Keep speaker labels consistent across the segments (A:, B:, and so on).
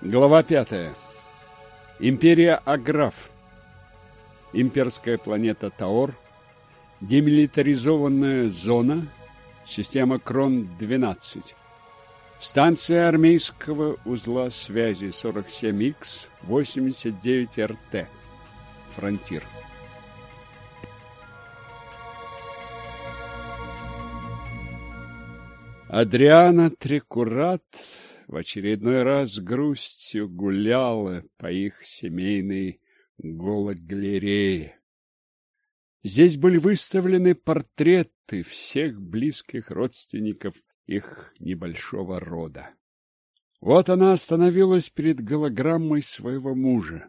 A: Глава 5. Империя Аграф. Имперская планета Таор. Демилитаризованная зона. Система Крон-12. Станция армейского узла связи 47Х 89РТ. Фронтир. Адриана Трикурат в очередной раз с грустью гуляла по их семейной гологалерее. Здесь были выставлены портреты всех близких родственников их небольшого рода. Вот она остановилась перед голограммой своего мужа.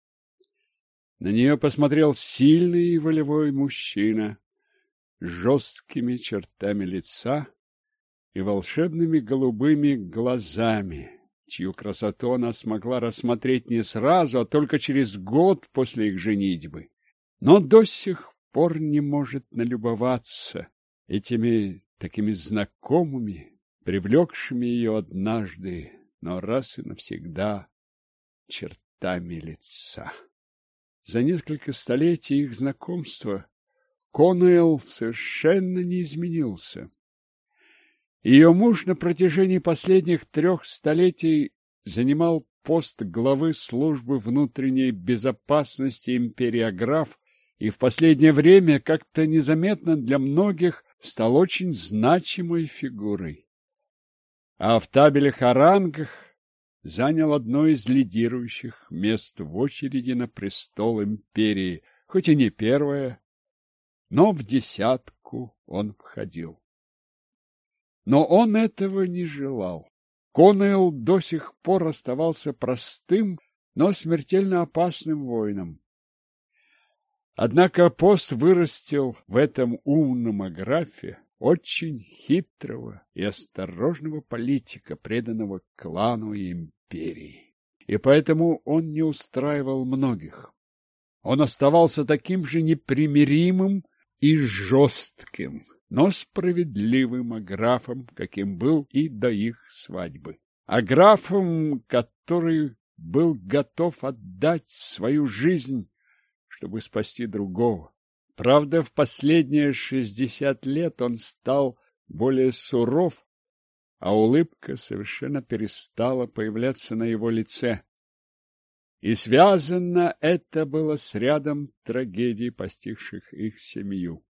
A: На нее посмотрел сильный и волевой мужчина с жесткими чертами лица и волшебными голубыми глазами, чью красоту она смогла рассмотреть не сразу, а только через год после их женитьбы. Но до сих пор не может налюбоваться этими такими знакомыми, привлекшими ее однажды, но раз и навсегда чертами лица. За несколько столетий их знакомства Конуэлл совершенно не изменился. Ее муж на протяжении последних 3 столетий занимал пост главы службы внутренней безопасности империи Аграф и в последнее время как-то незаметно для многих стал очень значимой фигурой. А в табелях о рангах занял одно из лидирующих мест в очереди на престол империи, хоть и не первое, но в 10 он входил. Но он этого не желал. Конуэлл до сих пор оставался простым, но смертельно опасным воином. Однако пост вырастил в этом умном Аграфе очень хитрого и осторожного политика, преданного клану и империи. И поэтому он не устраивал многих. Он оставался таким же непримиримым и жестким, но справедливым Аграфом, каким был и до их свадьбы. Аграфом, который был готов отдать свою жизнь, чтобы спасти другого. Правда, в последние 60 лет он стал более суров, а улыбка совершенно перестала появляться на его лице. И связано это было с рядом трагедий, постигших их семью.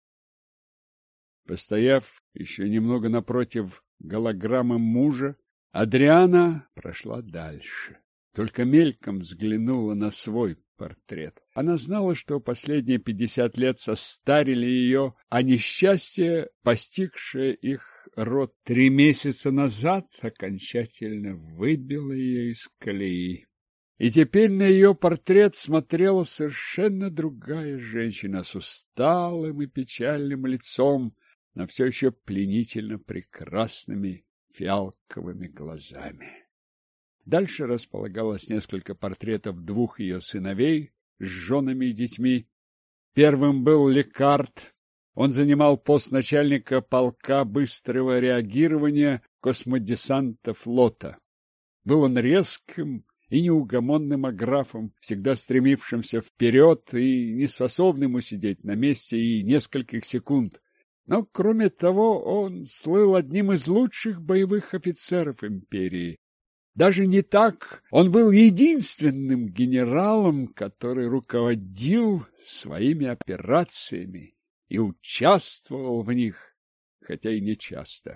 A: Постояв еще немного напротив голограммы мужа, Адриана прошла дальше. Только мельком взглянула на свой портрет. Она знала, что последние 50 лет состарили ее, а несчастье, постигшее их род 3 месяца назад, окончательно выбило ее из колеи. И теперь на ее портрет смотрела совершенно другая женщина с усталым и печальным лицом, но все еще пленительно прекрасными фиалковыми глазами. Дальше располагалось несколько портретов 2 ее сыновей с женами и детьми. Первым был Лекард. Он занимал пост начальника полка быстрого реагирования космодесанта флота. Был он резким и неугомонным Аграфом, всегда стремившимся вперед и неспособным усидеть на месте и нескольких секунд. Но, кроме того, он слыл одним из лучших боевых офицеров империи. Даже не так, он был единственным генералом, который руководил своими операциями и участвовал в них, хотя и не часто.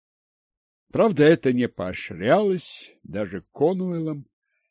A: Правда, это не поощрялось даже Конуэллом.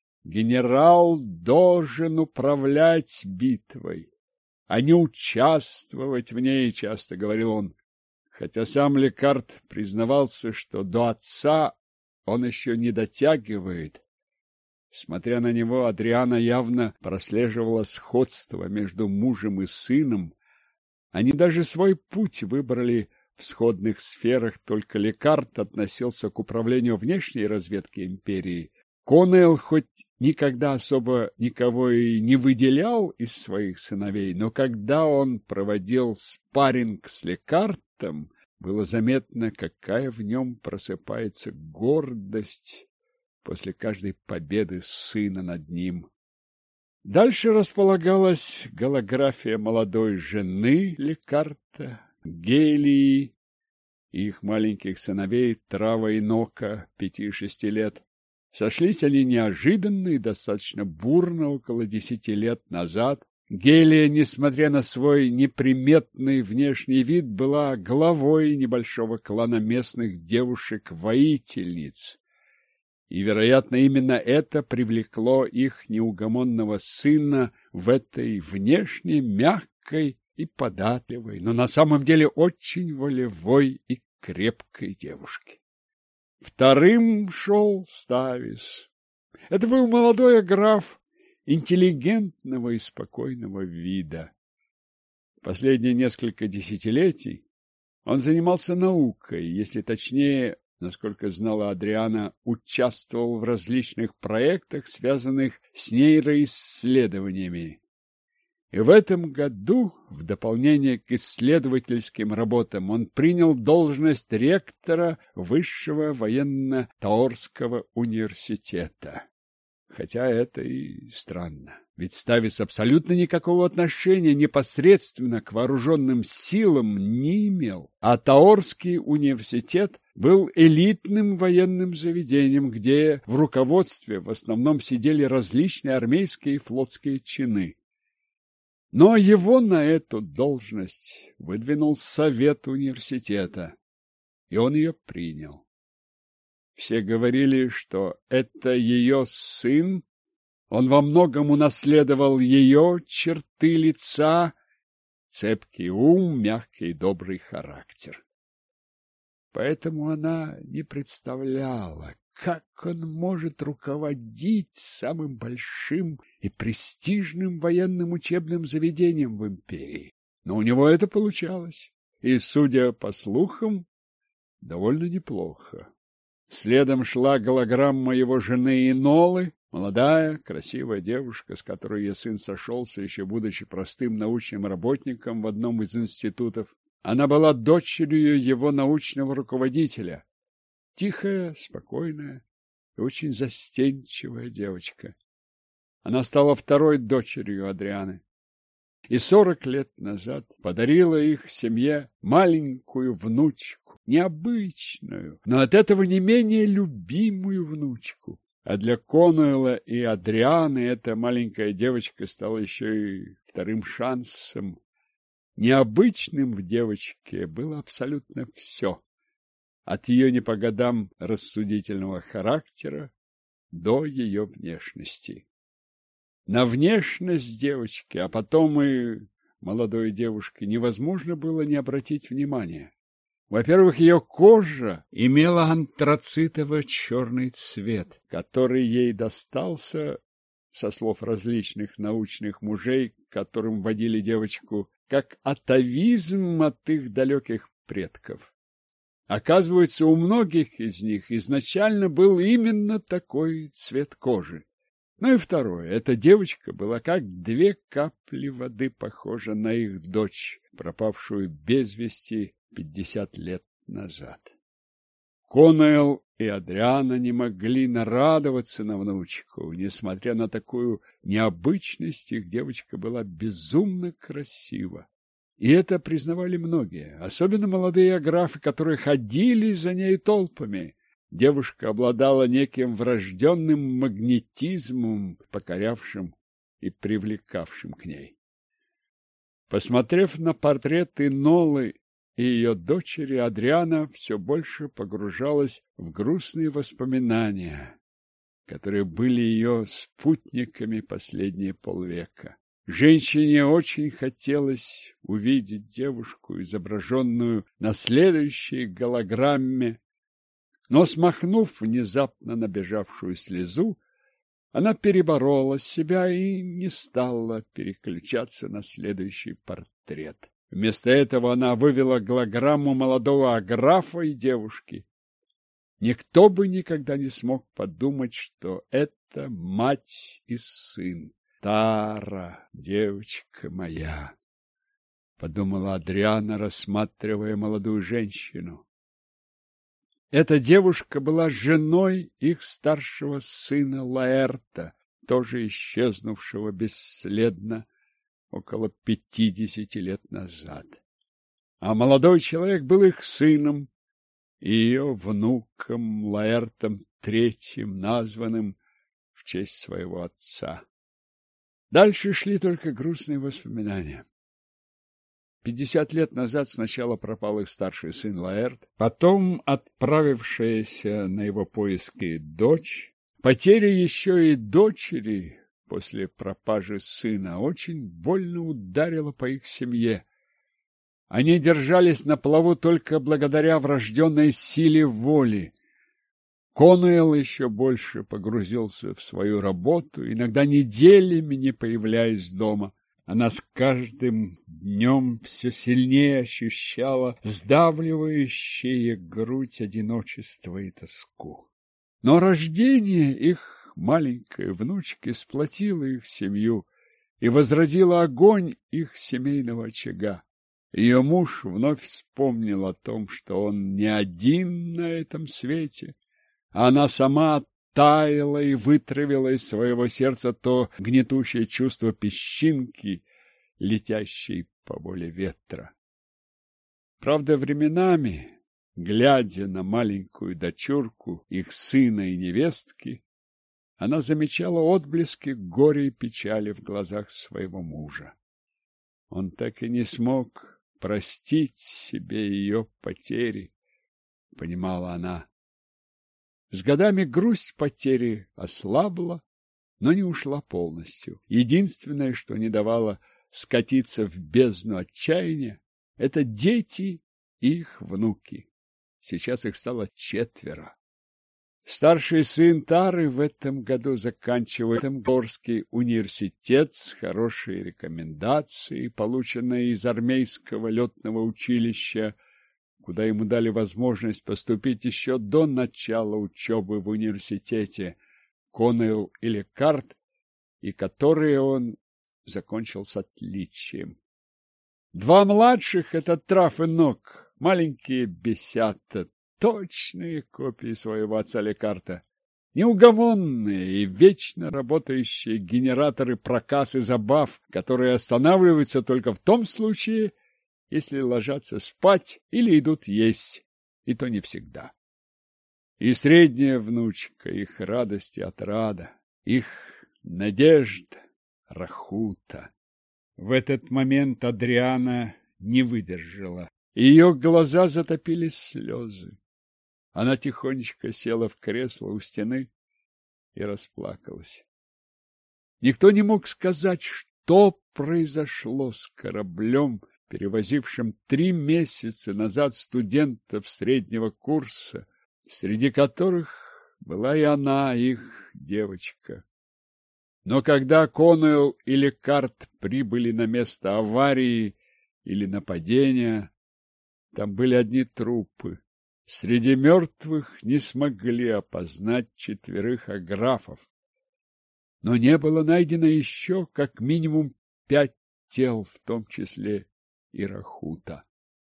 A: Генерал должен управлять битвой, а не участвовать в ней, часто говорил он, хотя сам Лекард признавался, что до отца он еще не дотягивает. Смотря на него, Адриана явно прослеживала сходство между мужем и сыном. Они даже свой путь выбрали в сходных сферах, только Лекард относился к управлению внешней разведки империи. Конуэлл хоть никогда особо никого и не выделял из своих сыновей, но когда он проводил спарринг с Лекардом, было заметно, какая в нем просыпается гордость, после каждой победы сына над ним. Дальше располагалась голография молодой жены Лекарта, Гелии и их маленьких сыновей Трава и Нока, 5 и 6 лет. Сошлись они неожиданно и достаточно бурно около 10 лет назад. Гелия, несмотря на свой неприметный внешний вид, была главой небольшого клана местных девушек-воительниц. И, вероятно, именно это привлекло их неугомонного сына в этой внешне мягкой и податливой, но на самом деле очень волевой и крепкой девушке. Вторым шел Ставис. Это был молодой граф интеллигентного и спокойного вида. Последние несколько десятилетий он занимался наукой, если точнее, насколько знала Адриана, участвовал в различных проектах, связанных с нейроисследованиями. И в этом году, в дополнение к исследовательским работам, он принял должность ректора Высшего военно-таорского университета. Хотя это и странно, ведь Ставис абсолютно никакого отношения непосредственно к вооруженным силам не имел, а Таорский университет был элитным военным заведением, где в руководстве в основном сидели различные армейские и флотские чины. Но его на эту должность выдвинул совет университета, и он ее принял. Все говорили, что это ее сын, он во многом унаследовал ее черты лица, цепкий ум, мягкий и добрый характер. Поэтому она не представляла, как он может руководить самым большим и престижным военным учебным заведением в империи. Но у него это получалось, и, судя по слухам, довольно неплохо. Следом шла голограмма его жены Инолы, молодая, красивая девушка, с которой ее сын сошелся, еще будучи простым научным работником в одном из институтов. Она была дочерью его научного руководителя. Тихая, спокойная и очень застенчивая девочка. Она стала второй дочерью Адрианы. И 40 лет назад подарила их семье маленькую внучку, необычную, но от этого не менее любимую внучку. А для Конуэла и Адрианы эта маленькая девочка стала еще и вторым шансом. Необычным в девочке было абсолютно все. От ее не по годам рассудительного характера до ее внешности. На внешность девочки, а потом и молодой девушки, невозможно было не обратить внимания. Во-первых, ее кожа имела антрацитово-черный цвет, который ей достался, со слов различных научных мужей, которым водили девочку, как атавизм от их далеких предков. Оказывается, у многих из них изначально был именно такой цвет кожи. Ну и второе, эта девочка была как 2 капли воды похожа на их дочь, пропавшую без вести 50 лет назад. Конуэл и Адриана не могли нарадоваться на внучку. Несмотря на такую необычность, их девочка была безумно красива. И это признавали многие, особенно молодые графы, которые ходили за ней толпами. Девушка обладала неким врожденным магнетизмом, покорявшим и привлекавшим к ней. Посмотрев на портрет Инолы и ее дочери, Адриана все больше погружалась в грустные воспоминания, которые были ее спутниками последние полвека. Женщине очень хотелось увидеть девушку, изображенную на следующей голограмме, но, смахнув внезапно набежавшую слезу, она переборола себя и не стала переключаться на следующий портрет. Вместо этого она вывела голограмму молодого графа и девушки. Никто бы никогда не смог подумать, что это мать и сын. «Тара, девочка моя», — подумала Адриана, рассматривая молодую женщину. Эта девушка была женой их старшего сына Лаэрта, тоже исчезнувшего бесследно около 50 лет назад. А молодой человек был их сыном и ее внуком Лаэртом III, названным в честь своего отца. Дальше шли только грустные воспоминания. 50 лет назад сначала пропал их старший сын Лаэрт, потом отправившаяся на его поиски дочь. Потеря еще и дочери после пропажи сына очень больно ударила по их семье. Они держались на плаву только благодаря врожденной силе воли. Конуэлл еще больше погрузился в свою работу, иногда неделями не появляясь дома. Она с каждым днем все сильнее ощущала сдавливающее грудь одиночество и тоску. Но рождение их маленькой внучки сплотило их семью и возродило огонь их семейного очага. Ее муж вновь вспомнил о том, что он не один на этом свете, а она сама таяла и вытравила из своего сердца то гнетущее чувство песчинки, летящей по воле ветра. Правда, временами, глядя на маленькую дочурку, их сына и невестки, она замечала отблески горя и печали в глазах своего мужа. Он так и не смог простить себе ее потери, понимала она. С годами грусть потери ослабла, но не ушла полностью. Единственное, что не давало скатиться в бездну отчаяния, это дети и их внуки. Сейчас их стало 4. Старший сын Тары в этом году заканчивает Горский университет с хорошей рекомендацией, полученной из армейского летного училища, куда ему дали возможность поступить еще до начала учебы в университете Конуэлл и Лекарт, и которые он закончил с отличием. 2 младших — это Траф и Нок, маленькие бесята, точные копии своего отца Лекарта, неугомонные и вечно работающие генераторы проказ и забав, которые останавливаются только в том случае, если ложатся спать или идут есть, и то не всегда. И средняя внучка, их радость и отрада, их надежда, Рахута. В этот момент Адриана не выдержала. Ее глаза затопили слезы. Она тихонечко села в кресло у стены и расплакалась. Никто не мог сказать, что произошло с кораблем, перевозившим 3 месяца назад студентов среднего курса, среди которых была и она, их девочка. Но когда Конуэлл и Лекарт прибыли на место аварии или нападения, там были одни трупы. Среди мертвых не смогли опознать 4 аграфов. Но не было найдено еще как минимум 5 тел, в том числе и Рахута.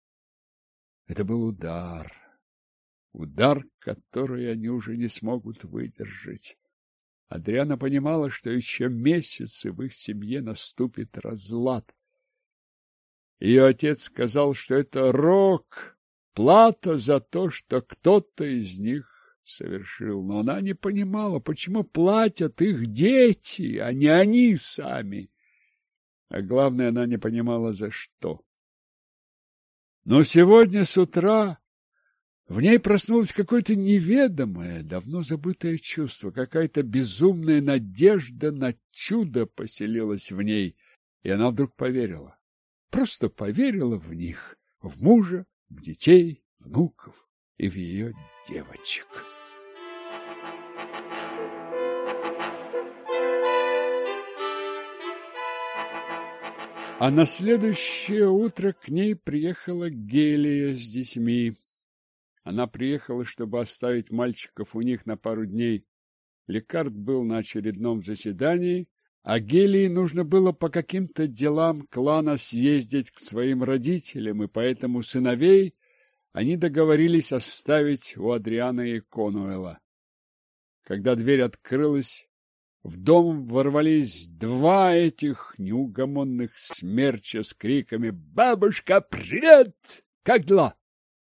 A: Это был удар, который они уже не смогут выдержать. Адриана понимала, что еще месяцы в их семье наступит разлад. Ее отец сказал, что это рок, плата за то, что кто-то из них совершил. Но она не понимала, почему платят их дети, а не они сами. А главное, она не понимала, за что. Но сегодня с утра в ней проснулось какое-то неведомое, давно забытое чувство, какая-то безумная надежда на чудо поселилась в ней, и она вдруг поверила. Просто поверила в них, в мужа, в детей, внуков и в ее девочек. А на следующее утро к ней приехала Гелия с детьми. Она приехала, чтобы оставить мальчиков у них на пару дней. Лекарт был на очередном заседании, а Гелии нужно было по каким-то делам клана съездить к своим родителям, и поэтому сыновей они договорились оставить у Адриана и Конуэла. Когда дверь открылась, в дом ворвались два этих неугомонных смерча с криками «Бабушка, привет! Как дела?»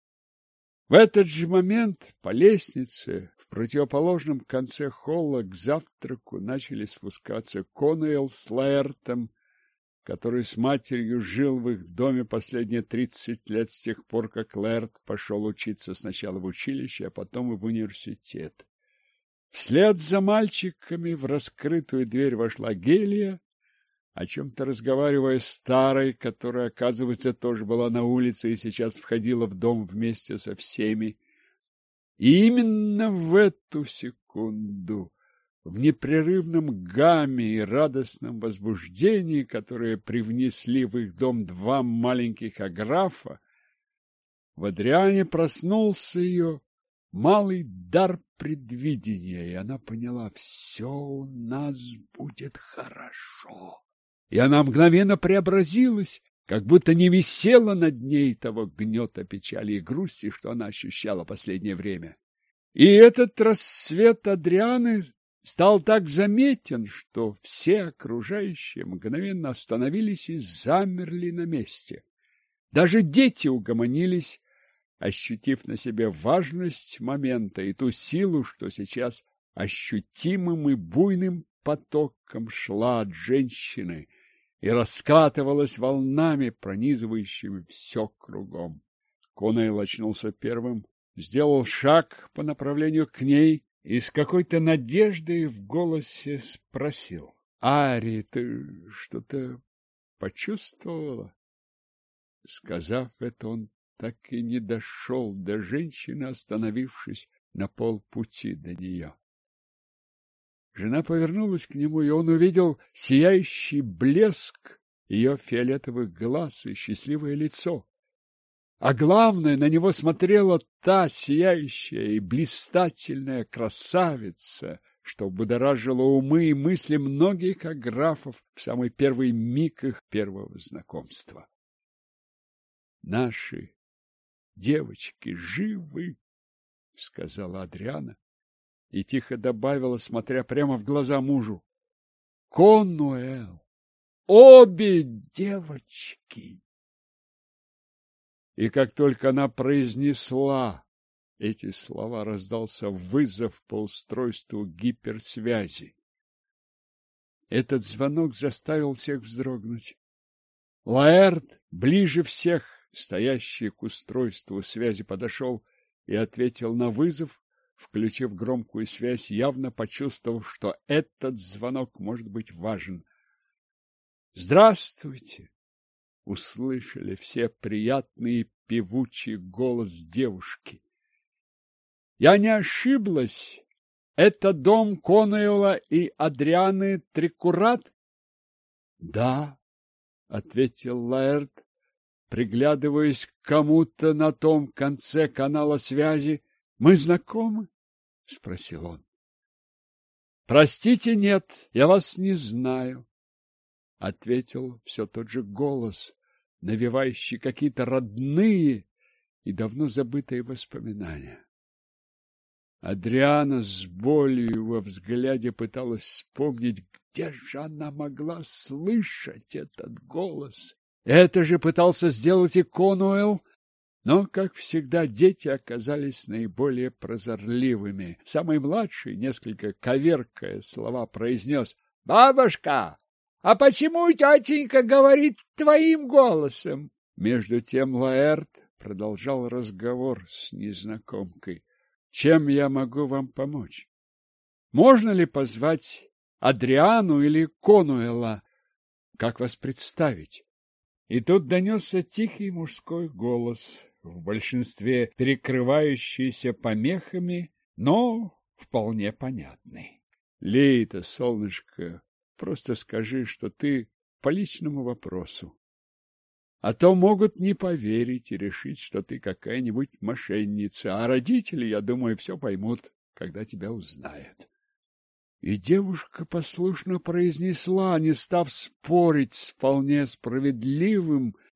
A: В этот же момент по лестнице в противоположном конце холла к завтраку начали спускаться Конуэлл с Лаэртом, который с матерью жил в их доме последние 30 лет с тех пор, как Лаэрт пошел учиться сначала в училище, а потом и в университет. Вслед за мальчиками в раскрытую дверь вошла Гелия, о чем-то разговаривая с Тарой, которая, оказывается, тоже была на улице и сейчас входила в дом вместе со всеми. И именно в эту секунду, в непрерывном гамме и радостном возбуждении, которые привнесли в их дом два маленьких аграфа, в Адриане проснулся ее малый дар предвидения, и она поняла: все у нас будет хорошо. И она мгновенно преобразилась, как будто не висела над ней того гнета печали и грусти, что она ощущала последнее время. И этот расцвет Адрианы стал так заметен, что все окружающие мгновенно остановились и замерли на месте. Даже дети угомонились, ощутив на себе важность момента и ту силу, что сейчас ощутимым и буйным потоком шла от женщины и раскатывалась волнами, пронизывающими все кругом. Конуэлл очнулся первым, сделал шаг по направлению к ней и с какой-то надеждой в голосе спросил: «Ари, ты что-то почувствовала?» Сказав это, он так и не дошел до женщины, остановившись на полпути до нее. Жена повернулась к нему, и он увидел сияющий блеск ее фиолетовых глаз и счастливое лицо. А главное, на него смотрела та сияющая и блистательная красавица, что будоражила умы и мысли многих аграфов в самый первый миг их первого знакомства. «Наши девочки живы», — сказала Адриана и тихо добавила, смотря прямо в глаза мужу: «Конуэлл, обе девочки!» И как только она произнесла эти слова, раздался вызов по устройству гиперсвязи. Этот звонок заставил всех вздрогнуть. Лаэрт, ближе всех стоящий к устройству связи, подошел и ответил на вызов, включив громкую связь, явно почувствовав, что этот звонок может быть важен. «Здравствуйте!» — услышали все приятный певучий голос девушки. «Я не ошиблась? Это дом Конуэлла и Адрианы Трикурат?» «Да», — ответил Лаэрт, приглядываясь к кому-то на том конце канала связи. «Мы знакомы?» — спросил он. «Простите, нет, я вас не знаю», — ответил все тот же голос, навевающий какие-то родные и давно забытые воспоминания. Адриана с болью во взгляде пыталась вспомнить, где же она могла слышать этот голос. Это же пытался сделать и Конуэлл, но, как всегда, дети оказались наиболее прозорливыми. Самый младший, несколько коверкая слова, произнес: «Бабушка, а почему тетенька говорит твоим голосом?» Между тем Лаэрт продолжал разговор с незнакомкой. «Чем я могу вам помочь? Можно ли позвать Адриану или Конуэлла? Как вас представить?» И тут донесся тихий мужской голос, в большинстве перекрывающийся помехами, но вполне понятный. «Лейта, солнышко, просто скажи, что ты по личному вопросу. А то могут не поверить и решить, что ты какая-нибудь мошенница, а родители, я думаю, все поймут, когда тебя узнают». И девушка послушно произнесла, не став спорить с вполне справедливым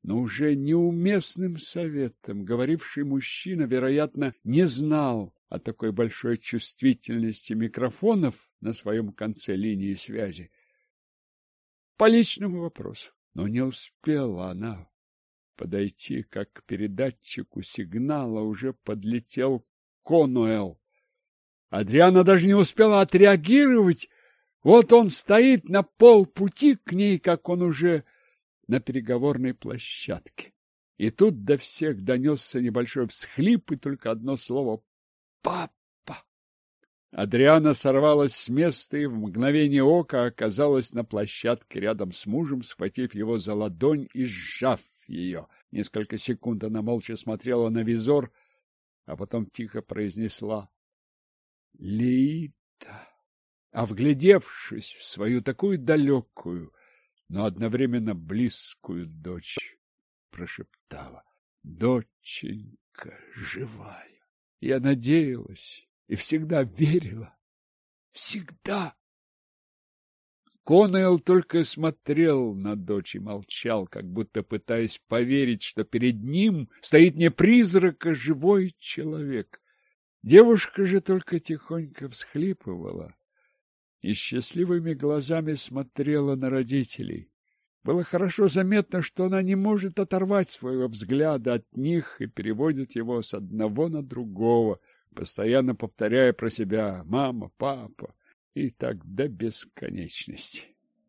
A: но уже неуместным советом говоривший мужчина, вероятно, не знал о такой большой чувствительности микрофонов на своем конце линии связи. По личному вопросу. Но не успела она подойти, как к передатчику сигнала уже подлетел Конуэлл. Адриана даже не успела отреагировать. Вот он стоит на полпути к ней, как он уже на переговорной площадке. И тут до всех донесся небольшой всхлип и только одно слово «Папа». Адриана сорвалась с места и в мгновение ока оказалась на площадке рядом с мужем, схватив его за ладонь и сжав ее. Несколько секунд она молча смотрела на визор, а потом тихо произнесла «Лиита». А вглядевшись в свою такую далекую, но одновременно близкую дочь, прошептала: «Доченька живая! Я надеялась и всегда верила. Всегда!» Конуэлл только смотрел на дочь и молчал, как будто пытаясь поверить, что перед ним стоит не призрак, а живой человек. Девушка же только тихонько всхлипывала и счастливыми глазами смотрела на родителей. Было хорошо заметно, что она не может оторвать своего взгляда от них и переводит его с одного на другого, постоянно повторяя про себя «мама», «папа» и так до бесконечности.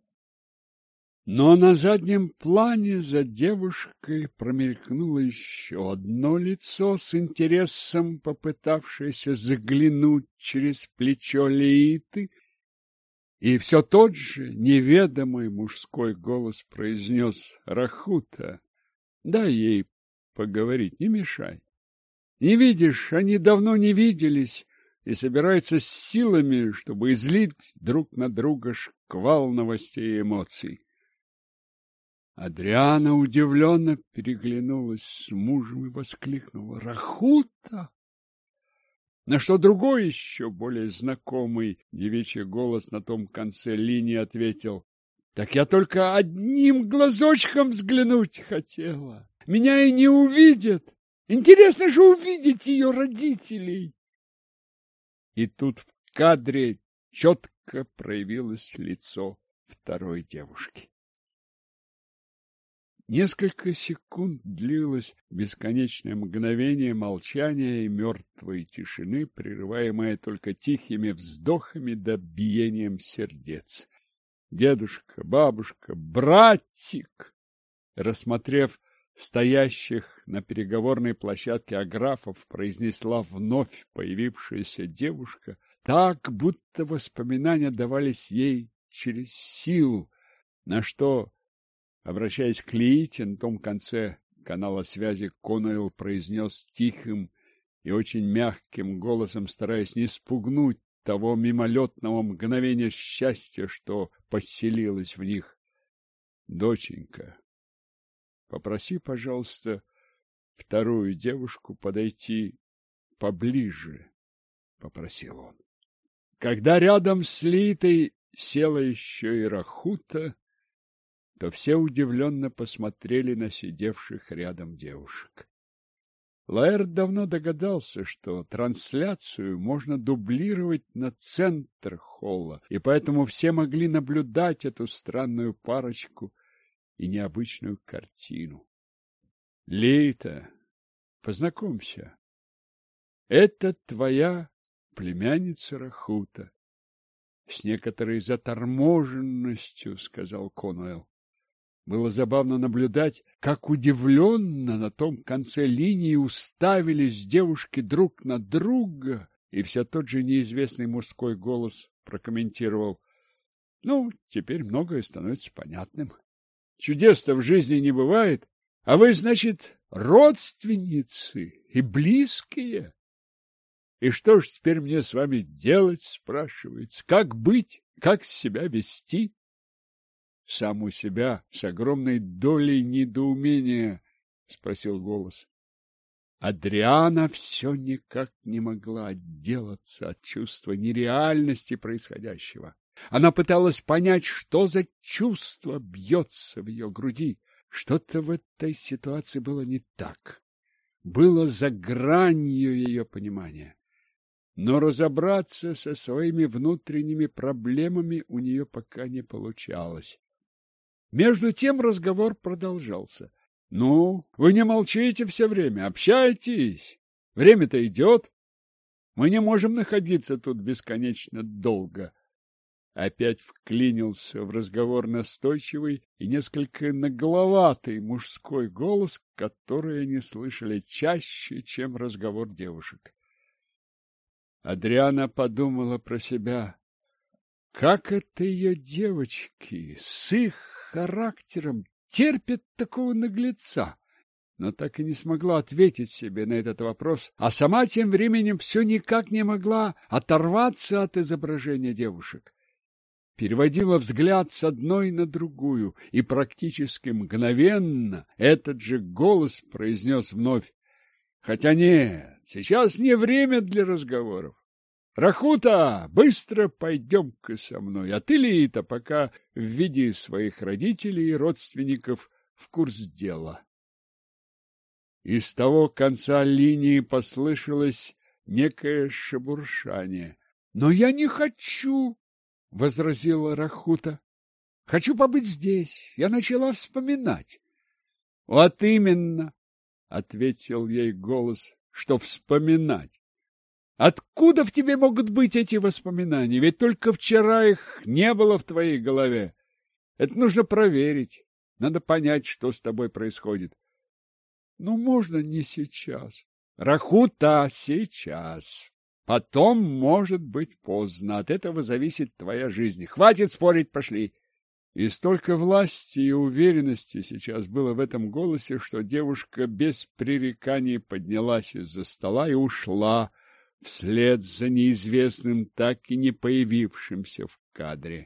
A: Но на заднем плане за девушкой промелькнуло еще одно лицо, с интересом попытавшееся заглянуть через плечо Лииты, и все тот же неведомый мужской голос произнес: «Рахута, дай ей поговорить, не мешай. Не видишь, они давно не виделись и собираются с силами, чтобы излить друг на друга шквал новостей и эмоций». Адриана удивленно переглянулась с мужем и воскликнула: «Рахута!» На что другой, еще более знакомый девичий голос на том конце линии ответил: «Так я только одним глазочком взглянуть хотела. Меня и не увидят. Интересно же увидеть ее родителей». И тут в кадре четко проявилось лицо второй девушки. Несколько секунд длилось бесконечное мгновение молчания и мертвой тишины, прерываемое только тихими вздохами да биением сердец. Дедушка, бабушка, братик, рассмотрев стоящих на переговорной площадке аграфов, произнесла вновь появившаяся девушка, так, будто воспоминания давались ей через силу, на что, обращаясь к Лиите, на том конце канала связи, Конуэлл произнес тихим и очень мягким голосом, стараясь не спугнуть того мимолетного мгновения счастья, что поселилось в них: «Доченька, попроси, пожалуйста, вторую девушку подойти поближе», — попросил он. Когда рядом с Лиитой села еще и Рахута, то все удивленно посмотрели на сидевших рядом девушек. Лаэрт давно догадался, что трансляцию можно дублировать на центр холла, и поэтому все могли наблюдать эту странную парочку и необычную картину. Лиита, познакомься, это твоя племянница Рахута. С некоторой заторможенностью сказал Конуэлл. Было забавно наблюдать, как удивленно на том конце линии уставились девушки друг на друга, и все тот же неизвестный мужской голос прокомментировал: «Ну, теперь многое становится понятным. Чудес-то в жизни не бывает, а вы, значит, родственницы и близкие. И что ж теперь мне с вами делать, спрашивается, как быть, как себя вести?» Сам у себя с огромной долей недоумения спросил голос. Адриана все никак не могла отделаться от чувства нереальности происходящего. Она пыталась понять, что за чувство бьется в ее груди, Что-то в этой ситуации было не так. Было за гранью ее понимания. Но разобраться со своими внутренними проблемами у нее пока не получалось. Между тем разговор продолжался. — Ну, вы не молчите все время, общайтесь. Время-то идет. Мы не можем находиться тут бесконечно долго. Опять вклинился в разговор настойчивый и несколько нагловатый мужской голос, который они слышали чаще, чем разговор девушек. Адриана подумала про себя. Как это ее девочки с их характером терпят такого наглеца? Но так и не смогла ответить себе на этот вопрос, а сама тем временем все никак не могла оторваться от изображения девушек. Переводила взгляд с одной на другую, и практически мгновенно этот же голос произнес вновь: «Хотя нет, сейчас не время для разговоров. Рахута, быстро пойдем-ка со мной, а ты, Лиита, пока введи своих родителей и родственников в курс дела». Из того конца линии послышалось некое шебуршание. — Но я не хочу, — возразила Рахута. — Хочу побыть здесь. Я начала вспоминать. — Вот именно, — ответил ей голос, — что вспоминать. Откуда в тебе могут быть эти воспоминания? Ведь только вчера их не было в твоей голове. Это нужно проверить. Надо понять, что с тобой происходит. Ну, можно не сейчас. Рахута, сейчас. Потом, может быть, поздно. От этого зависит твоя жизнь. Хватит спорить, пошли. И столько власти и уверенности сейчас было в этом голосе, что девушка без пререканий поднялась из-за стола и ушла вслед за неизвестным, так и не появившимся в кадре.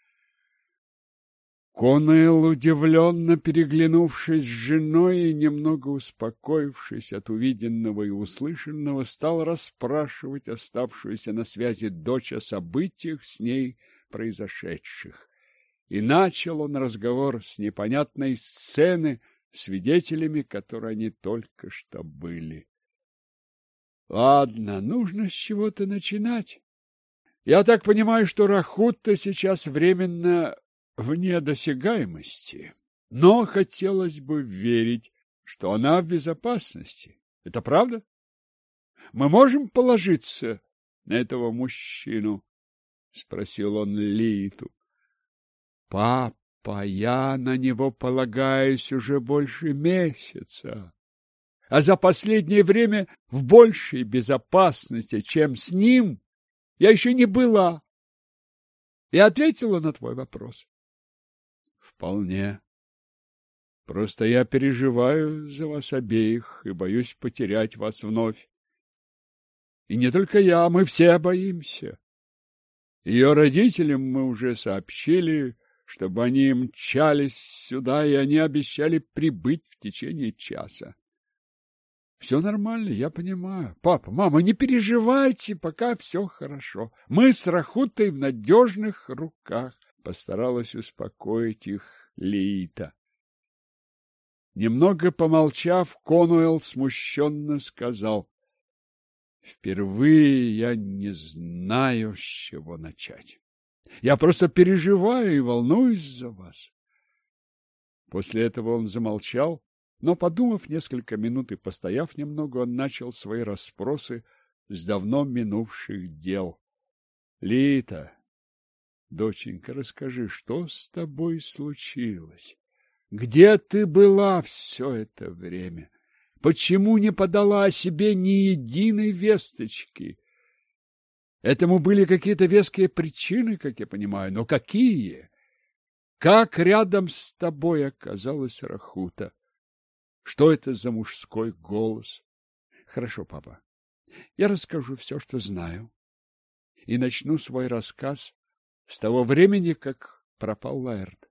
A: Конуэлл, удивленно переглянувшись с женой и немного успокоившись от увиденного и услышанного, стал расспрашивать оставшуюся на связи дочь о событиях с ней произошедших. И начал он разговор с непонятной сцены, свидетелями которой они только что были. Ладно, нужно с чего-то начинать. Я так понимаю, что Рахута сейчас временно вне досягаемости, но хотелось бы верить, что она в безопасности. Это правда? Мы можем положиться на этого мужчину? — спросил он Лииту. — Папа, я на него полагаюсь уже больше месяца, а за последнее время в большей безопасности, чем с ним, я еще не была. Я ответила на твой вопрос. Вполне. Просто я переживаю за вас обеих и боюсь потерять вас вновь. И не только я, мы все боимся. Ее родителям мы уже сообщили, чтобы они мчались сюда, и они обещали прибыть в течение часа. Все нормально, я понимаю. Папа, мама, не переживайте, пока все хорошо. Мы с Рахутой в надежных руках. Постаралась успокоить их Лиита. Немного помолчав, Конуэлл смущенно сказал: «Впервые я не знаю, с чего начать. Я просто переживаю и волнуюсь за вас». После этого он замолчал, но, подумав несколько минут и постояв немного, он начал свои расспросы с давно минувших дел. «Лиита, доченька, расскажи, что с тобой случилось? Где ты была все это время? Почему не подала о себе ни единой весточки? Этому были какие-то веские причины, как я понимаю, но какие? Как рядом с тобой оказалась Рахута? Что это за мужской голос? Хорошо, папа, я расскажу все, что знаю, и начну свой рассказ с того времени, как пропал Лаэрт.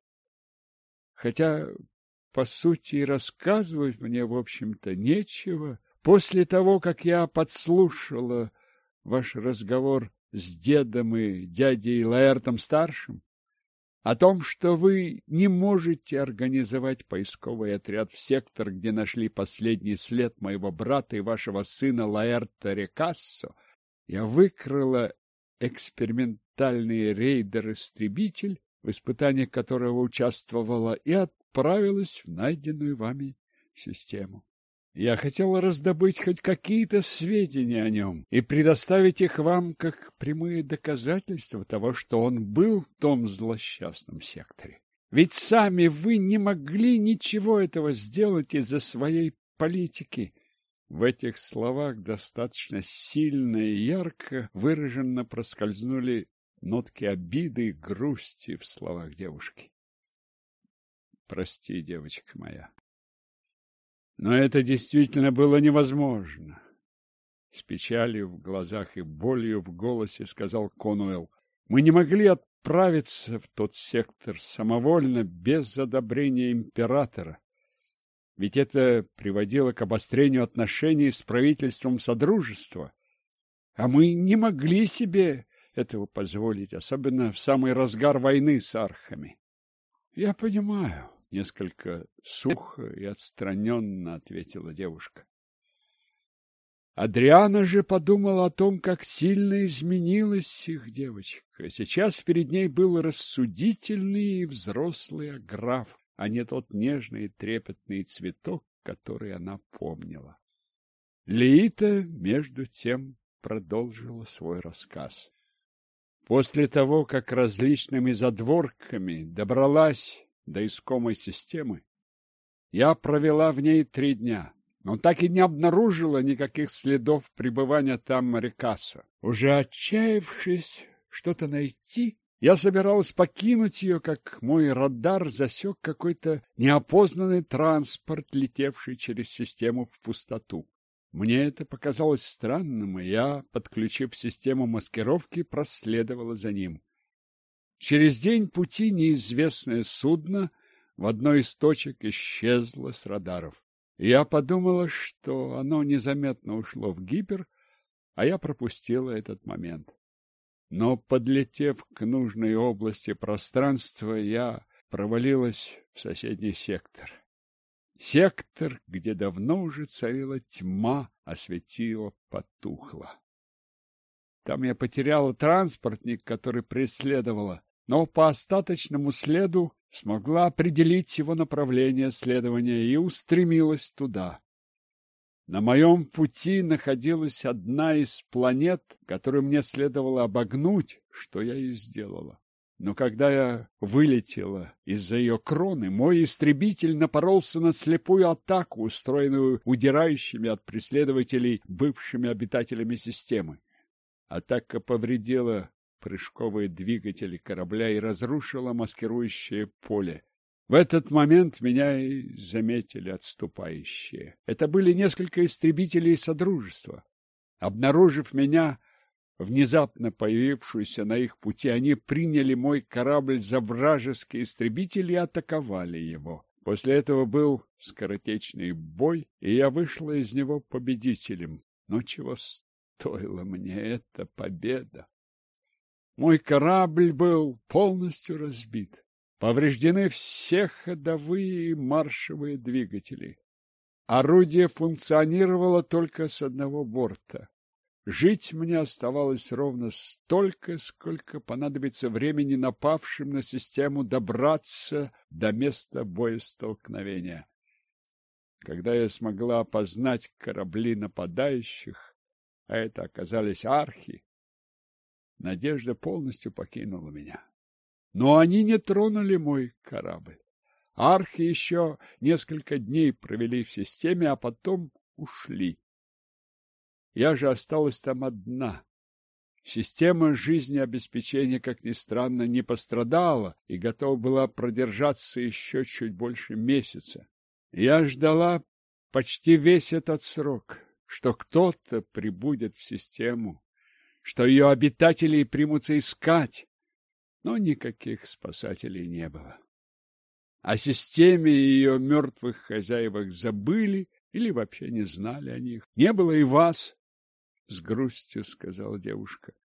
A: Хотя, по сути, и рассказывать мне, в общем-то, нечего. После того, как я подслушала ваш разговор с дедом и дядей Лаэртом-старшим, О том, что вы не можете организовать поисковый отряд в сектор, где нашли последний след моего брата и вашего сына Лаэрта Рекассо, я выкрыла экспериментальный рейдер-истребитель, в испытаниях которого участвовала, и отправилась в найденную вами систему. Я хотела раздобыть хоть какие-то сведения о нем и предоставить их вам как прямые доказательства того, что он был в том злосчастном секторе. Ведь сами вы не могли ничего этого сделать из-за своей политики. В этих словах достаточно сильно и ярко выраженно проскользнули нотки обиды и грусти в словах девушки. Прости, девочка моя. Но это действительно было невозможно. С печалью в глазах и болью в голосе сказал Конуэлл. Мы не могли отправиться в тот сектор самовольно, без одобрения императора. Ведь это приводило к обострению отношений с правительством Содружества. А мы не могли себе этого позволить, особенно в самый разгар войны с архами. Я понимаю. Несколько сухо и отстраненно ответила девушка. Адриана же подумала о том, как сильно изменилась их девочка. Сейчас перед ней был рассудительный и взрослый граф, а не тот нежный и трепетный цветок, который она помнила. Лиита, между тем, продолжила свой рассказ. После того, как различными задворками добралась до искомой системы, я провела в ней 3 дня, но так и не обнаружила никаких следов пребывания там Рекассо. Уже отчаявшись что-то найти, я собиралась покинуть ее, как мой радар засек какой-то неопознанный транспорт, летевший через систему в пустоту. Мне это показалось странным, и я, подключив систему маскировки, проследовала за ним. Через день пути неизвестное судно в одной из точек исчезло с радаров. Я подумала, что оно незаметно ушло в гипер, а я пропустила этот момент. Но, подлетев к нужной области пространства, я провалилась в соседний сектор. Сектор, где давно уже царила тьма, а светило потухло. Там я потеряла транспортник, который преследовала, но по остаточному следу смогла определить его направление следования и устремилась туда. На моем пути находилась одна из планет, которую мне следовало обогнуть, что я и сделала. Но когда я вылетела из-за ее кроны, мой истребитель напоролся на слепую атаку, устроенную удирающими от преследователей бывшими обитателями системы. Атака повредила прыжковые двигатели корабля и разрушила маскирующее поле. В этот момент меня и заметили отступающие. Это были несколько истребителей Содружества. Обнаружив меня, внезапно появившуюся на их пути, они приняли мой корабль за вражеский истребитель и атаковали его. После этого был скоротечный бой, и я вышла из него победителем. Но чего стоила мне эта победа? Мой корабль был полностью разбит. Повреждены все ходовые и маршевые двигатели. Орудие функционировало только с одного борта. Жить мне оставалось ровно столько, сколько понадобится времени напавшим на систему добраться до места боестолкновения. Когда я смогла опознать корабли нападающих, а это оказались архи, надежда полностью покинула меня. Но они не тронули мой корабль. Архи еще несколько дней провели в системе, а потом ушли. Я же осталась там одна. Система жизнеобеспечения, как ни странно, не пострадала и готова была продержаться еще чуть больше месяца. Я ждала почти весь этот срок, что кто-то прибудет в систему, что ее обитатели примутся искать, но никаких спасателей не было. О системе и ее мертвых хозяевах забыли или вообще не знали о них. Не было и вас, — с грустью сказала девушка.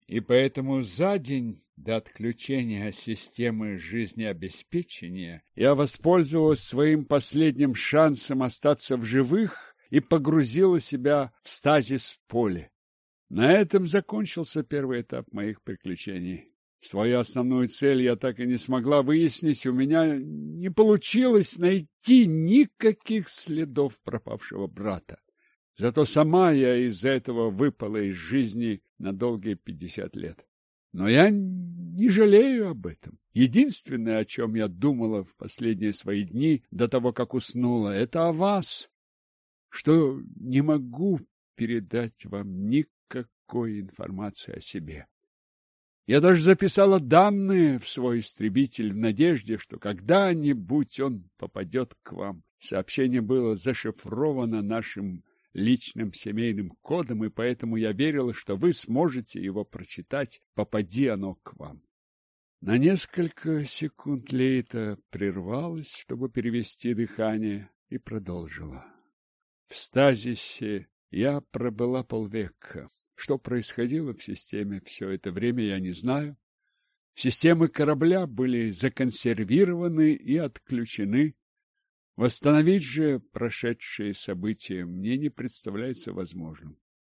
A: И поэтому за день до отключения системы жизнеобеспечения я воспользовалась своим последним шансом остаться в живых и погрузила себя в стазис поле. На этом закончился первый этап моих приключений. Свою основную цель я так и не смогла выяснить, у меня не получилось найти никаких следов пропавшего брата. Зато сама я из-за этого выпала из жизни на долгие 50 лет. Но я не жалею об этом. Единственное, о чем я думала в последние свои дни, до того, как уснула, это о вас, что не могу передать вам никакой информации о себе. Я даже записала данные в свой истребитель в надежде, что когда-нибудь он попадет к вам. Сообщение было зашифровано нашим личным семейным кодом, и поэтому я верила, что вы сможете его прочитать, попади оно к вам. На несколько секунд Лейта прервалась, чтобы перевести дыхание, и продолжила. В стазисе я пробыла полвека. Что происходило в системе все это время, я не знаю. Системы корабля были законсервированы и отключены. Восстановить же прошедшие события мне не представляется возможным.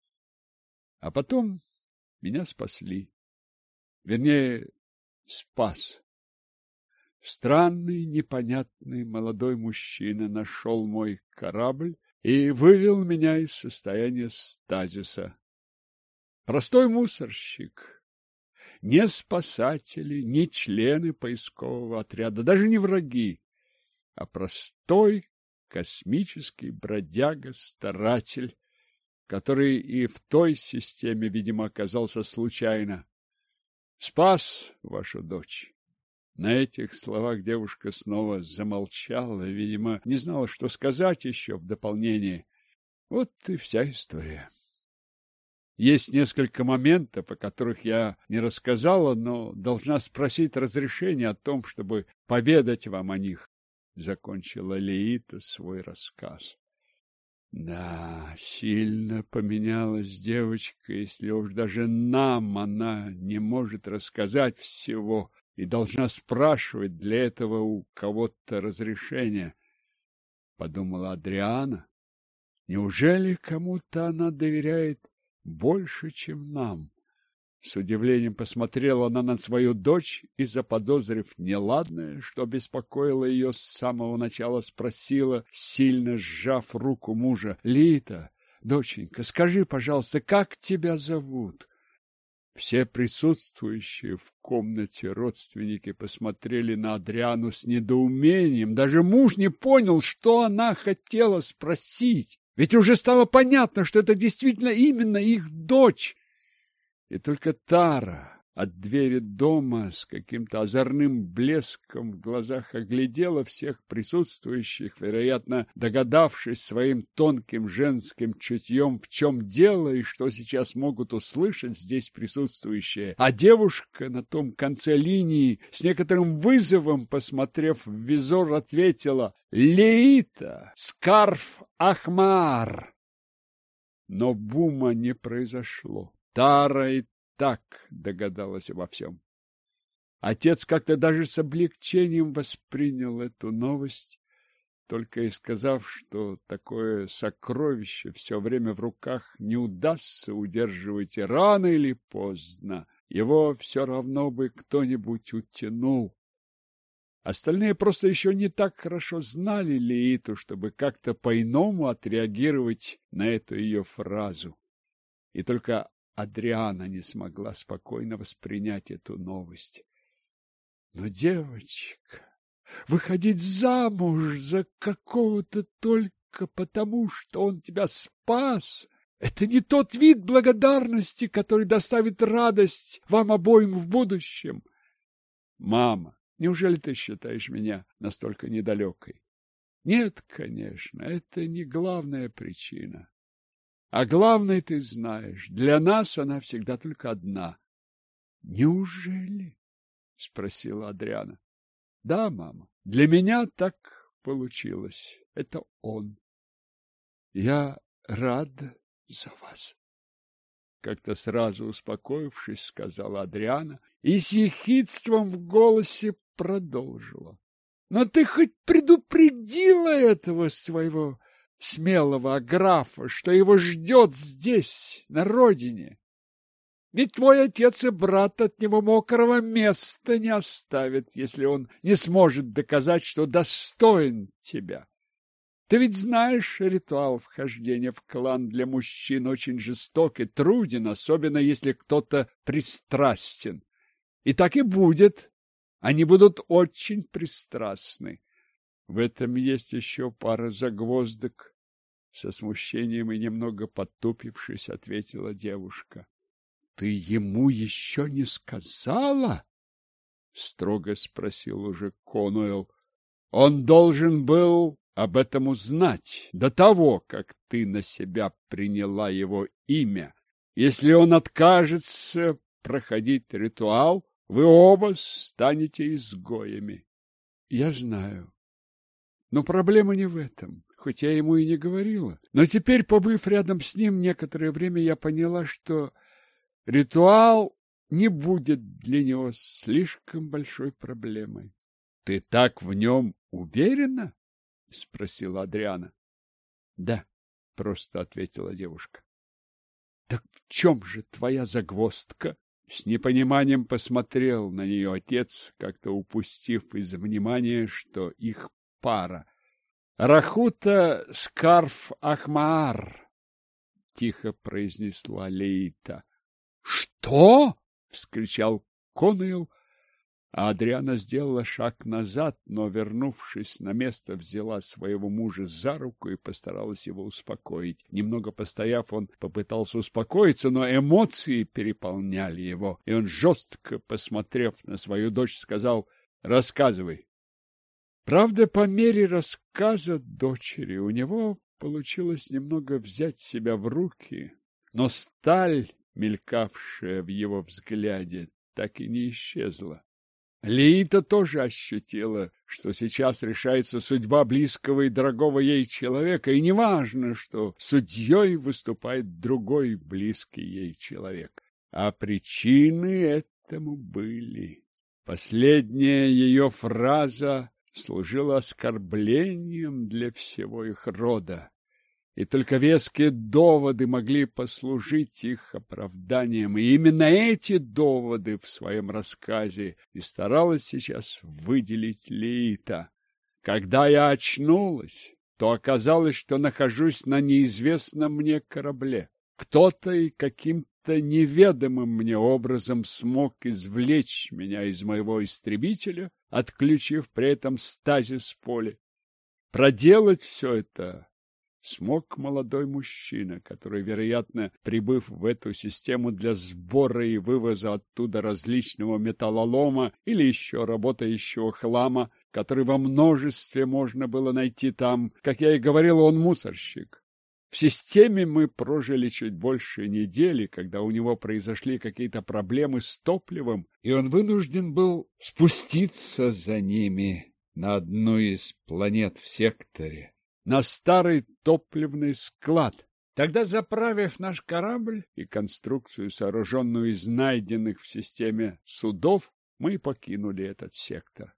A: А потом меня спасли. Вернее, спас. Странный, непонятный молодой мужчина нашел мой корабль и вывел меня из состояния стазиса. Простой мусорщик. Не спасатели, не члены поискового отряда, даже не враги, а простой космический бродяга-старатель, который и в той системе, видимо, оказался случайно. Спас вашу дочь. На этих словах девушка снова замолчала, видимо, не знала, что сказать еще в дополнение. Вот и вся история. Есть несколько моментов, о которых я не рассказала, но должна спросить разрешения о том, чтобы поведать вам о них. Закончила Леита свой рассказ. Да, сильно поменялась девочка, если уж даже нам она не может рассказать всего и должна спрашивать для этого у кого-то разрешения, подумала Адриана. Неужели кому-то она доверяет больше, чем нам? С удивлением посмотрела она на свою дочь и, заподозрив неладное, что беспокоило ее с самого начала, спросила, сильно сжав руку мужа: «Лита, доченька, скажи, пожалуйста, как тебя зовут?» Все присутствующие в комнате родственники посмотрели на Адриану с недоумением. Даже муж не понял, что она хотела спросить. Ведь уже стало понятно, что это действительно именно их дочь. И только Тара от двери дома с каким-то озорным блеском в глазах оглядела всех присутствующих, вероятно, догадавшись своим тонким женским чутьем, в чем дело и что сейчас могут услышать здесь присутствующие. А девушка на том конце линии, с некоторым вызовом, посмотрев в визор, ответила: «Леита, Скарф Ахмар». Но бума не произошло. Тара и так догадалась обо всем. Отец как-то даже с облегчением воспринял эту новость, только и сказав, что такое сокровище все время в руках не удастся удерживать, и рано или поздно его все равно бы кто-нибудь утянул. Остальные просто еще не так хорошо знали Леиту, чтобы как-то по-иному отреагировать на эту ее фразу. И только Адриана не смогла спокойно воспринять эту новость. Но, девочка, выходить замуж за какого-то только потому, что он тебя спас, это не тот вид благодарности, который доставит радость вам обоим в будущем. Мама, неужели ты считаешь меня настолько недалекой? Нет, конечно, это не главная причина. А главное, ты знаешь, для нас она всегда только одна. — Неужели? — спросила Адриана. — Да, мама, для меня так получилось. Это он. Я рада за вас. как-то сразу успокоившись, сказала Адриана и с ехидством в голосе продолжила. Но ты хоть предупредила этого своего смелого графа, что его ждет здесь, на родине? Ведь твой отец и брат от него мокрого места не оставят, если он не сможет доказать, что достоин тебя. Ты ведь знаешь, ритуал вхождения в клан для мужчин очень жесток и труден, особенно если кто-то пристрастен. И так и будет. Они будут очень пристрастны. В этом есть еще пара загвоздок. Со смущением и немного потупившись, ответила девушка. — Ты ему еще не сказала? — строго спросил уже Конуэлл. — Он должен был об этом узнать до того, как ты на себя приняла его имя. Если он откажется проходить ритуал, вы оба станете изгоями. — Я знаю. Но проблема не в этом, хоть я ему и не говорила. Но теперь, побыв рядом с ним некоторое время, я поняла, что ритуал не будет для него слишком большой проблемой. — Ты так в нем уверена? — спросила Адриана. — Да, — просто ответила девушка. — Так в чем же твоя загвоздка? С непониманием посмотрел на нее отец, как-то упустив из внимания, что их пара. — Рахута Скарф Ахмаар, — тихо произнесла Леита. — Что? — вскричал Конуэлл, а Адриана сделала шаг назад, но, вернувшись на место, взяла своего мужа за руку и постаралась его успокоить. Немного постояв, он попытался успокоиться, но эмоции переполняли его, и он, жестко посмотрев на свою дочь, сказал: «Рассказывай». Правда, по мере рассказа дочери у него получилось немного взять себя в руки, но сталь, мелькавшая в его взгляде, так и не исчезла. Леита тоже ощутила, что сейчас решается судьба близкого и дорогого ей человека, и неважно, что судьей выступает другой близкий ей человек. А причины этому были. Последняя ее фраза служила оскорблением для всего их рода, и только веские доводы могли послужить их оправданием. И именно эти доводы в своем рассказе и старалась сейчас выделить Леита. Когда я очнулась, то оказалось, что нахожусь на неизвестном мне корабле. Кто-то и каким-то неведомым мне образом смог извлечь меня из моего истребителя, отключив при этом стазис поля. Проделать все это смог молодой мужчина, который, вероятно, прибыв в эту систему для сбора и вывоза оттуда различного металлолома или еще работающего хлама, который во множестве можно было найти там, как я и говорил, он мусорщик. В системе мы прожили чуть больше недели, когда у него произошли какие-то проблемы с топливом, и он вынужден был спуститься за ними на одну из планет в секторе, на старый топливный склад. Тогда, заправив наш корабль и конструкцию, сооруженную из найденных в системе судов, мы покинули этот сектор.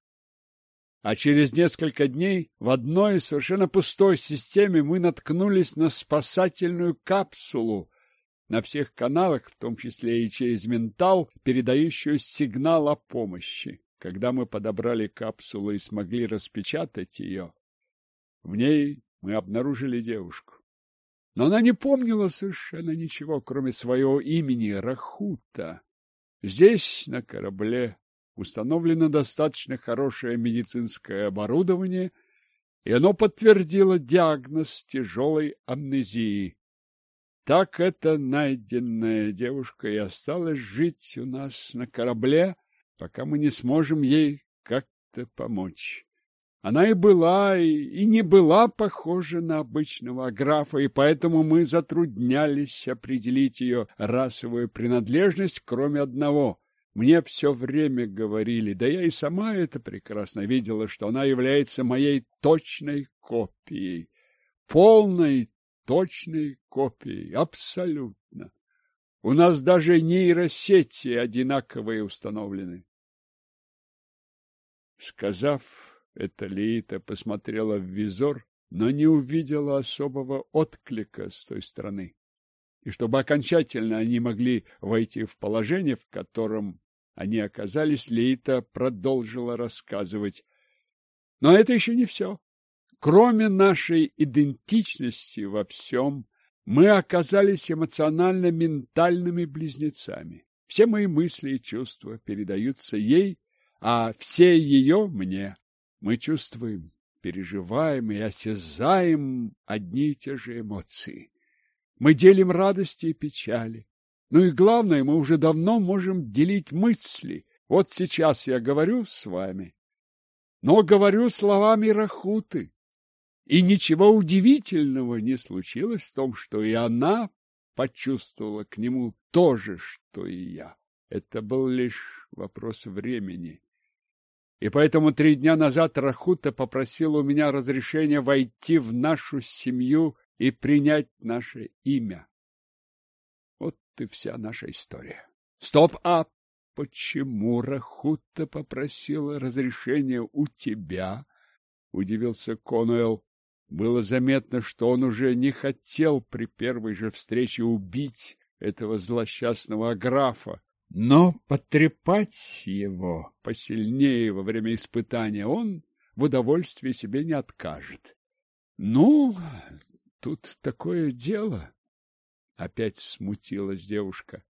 A: А через несколько дней в одной совершенно пустой системе мы наткнулись на спасательную капсулу на всех каналах, в том числе и через ментал, передающую сигнал о помощи. Когда мы подобрали капсулу и смогли распечатать ее, в ней мы обнаружили девушку. Но она не помнила совершенно ничего, кроме своего имени Рахута. Здесь, на корабле, установлено достаточно хорошее медицинское оборудование, и оно подтвердило диагноз тяжелой амнезии. Так эта найденная девушка и осталась жить у нас на корабле, пока мы не сможем ей как-то помочь. Она и была, и не была похожа на обычного графа, и поэтому мы затруднялись определить ее расовую принадлежность, кроме одного. Мне все время говорили, да я и сама это прекрасно видела, что она является моей точной копией, полной точной копией, абсолютно. У нас даже нейросети одинаковые установлены. Сказав это, Леита посмотрела в визор, но не увидела особого отклика с той стороны. И чтобы окончательно они могли войти в положение, в котором они оказались, Леита продолжила рассказывать. Но это еще не все. Кроме нашей идентичности во всем, мы оказались эмоционально-ментальными близнецами. Все мои мысли и чувства передаются ей, а все ее мне. Мы чувствуем, переживаем и осязаем одни и те же эмоции. Мы делим радости и печали. Ну и главное, мы уже давно можем делить мысли. Вот сейчас я говорю с вами, но говорю словами Рахуты. И ничего удивительного не случилось в том, что и она почувствовала к нему то же, что и я. Это был лишь вопрос времени. И поэтому 3 дня назад Рахута попросила у меня разрешения войти в нашу семью и принять наше имя. Вот и вся наша история. Стоп, а почему Рахута попросила разрешения у тебя? Удивился Конуэлл. Было заметно, что он уже не хотел при первой же встрече убить этого злосчастного Аграфа. Но потрепать его посильнее во время испытания он в удовольствии себе не откажет. Ну, тут такое дело. Опять смутилась девушка.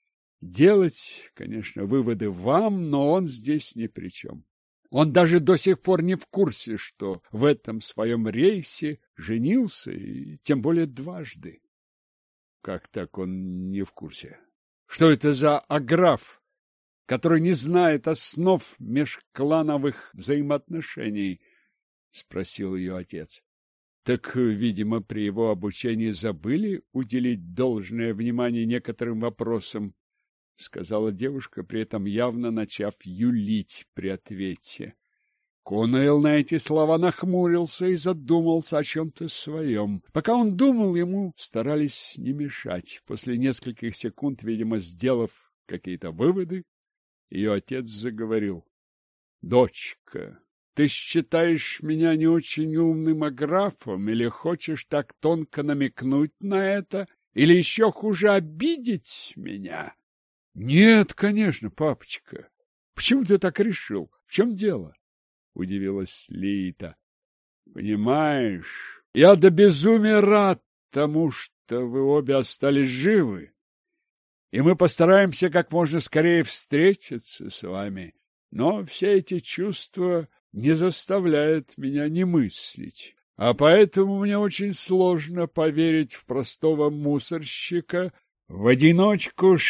A: Делать, конечно, выводы вам, но он здесь ни при чем. Он даже до сих пор не в курсе, что в этом своем рейсе женился, и тем более дважды. Как так он не в курсе? Что это за Аграф, который не знает основ межклановых взаимоотношений? — спросил ее отец. — Так, видимо, при его обучении забыли уделить должное внимание некоторым вопросам, — сказала девушка, при этом явно начав юлить при ответе. Конуэлл на эти слова нахмурился и задумался о чем-то своем. Пока он думал, ему старались не мешать. После нескольких секунд, видимо, сделав какие-то выводы, ее отец заговорил. — Дочка, ты считаешь меня не очень умным Аграфом или хочешь так тонко намекнуть на это, или еще хуже обидеть меня? — Нет, конечно, папочка. Почему ты так решил? В чем дело? — удивилась Леита. — Понимаешь, я до безумия рад тому, что вы обе остались живы, и мы постараемся как можно скорее встретиться с вами. Но все эти чувства не заставляют меня не мыслить, а поэтому мне очень сложно поверить в простого мусорщика, в одиночку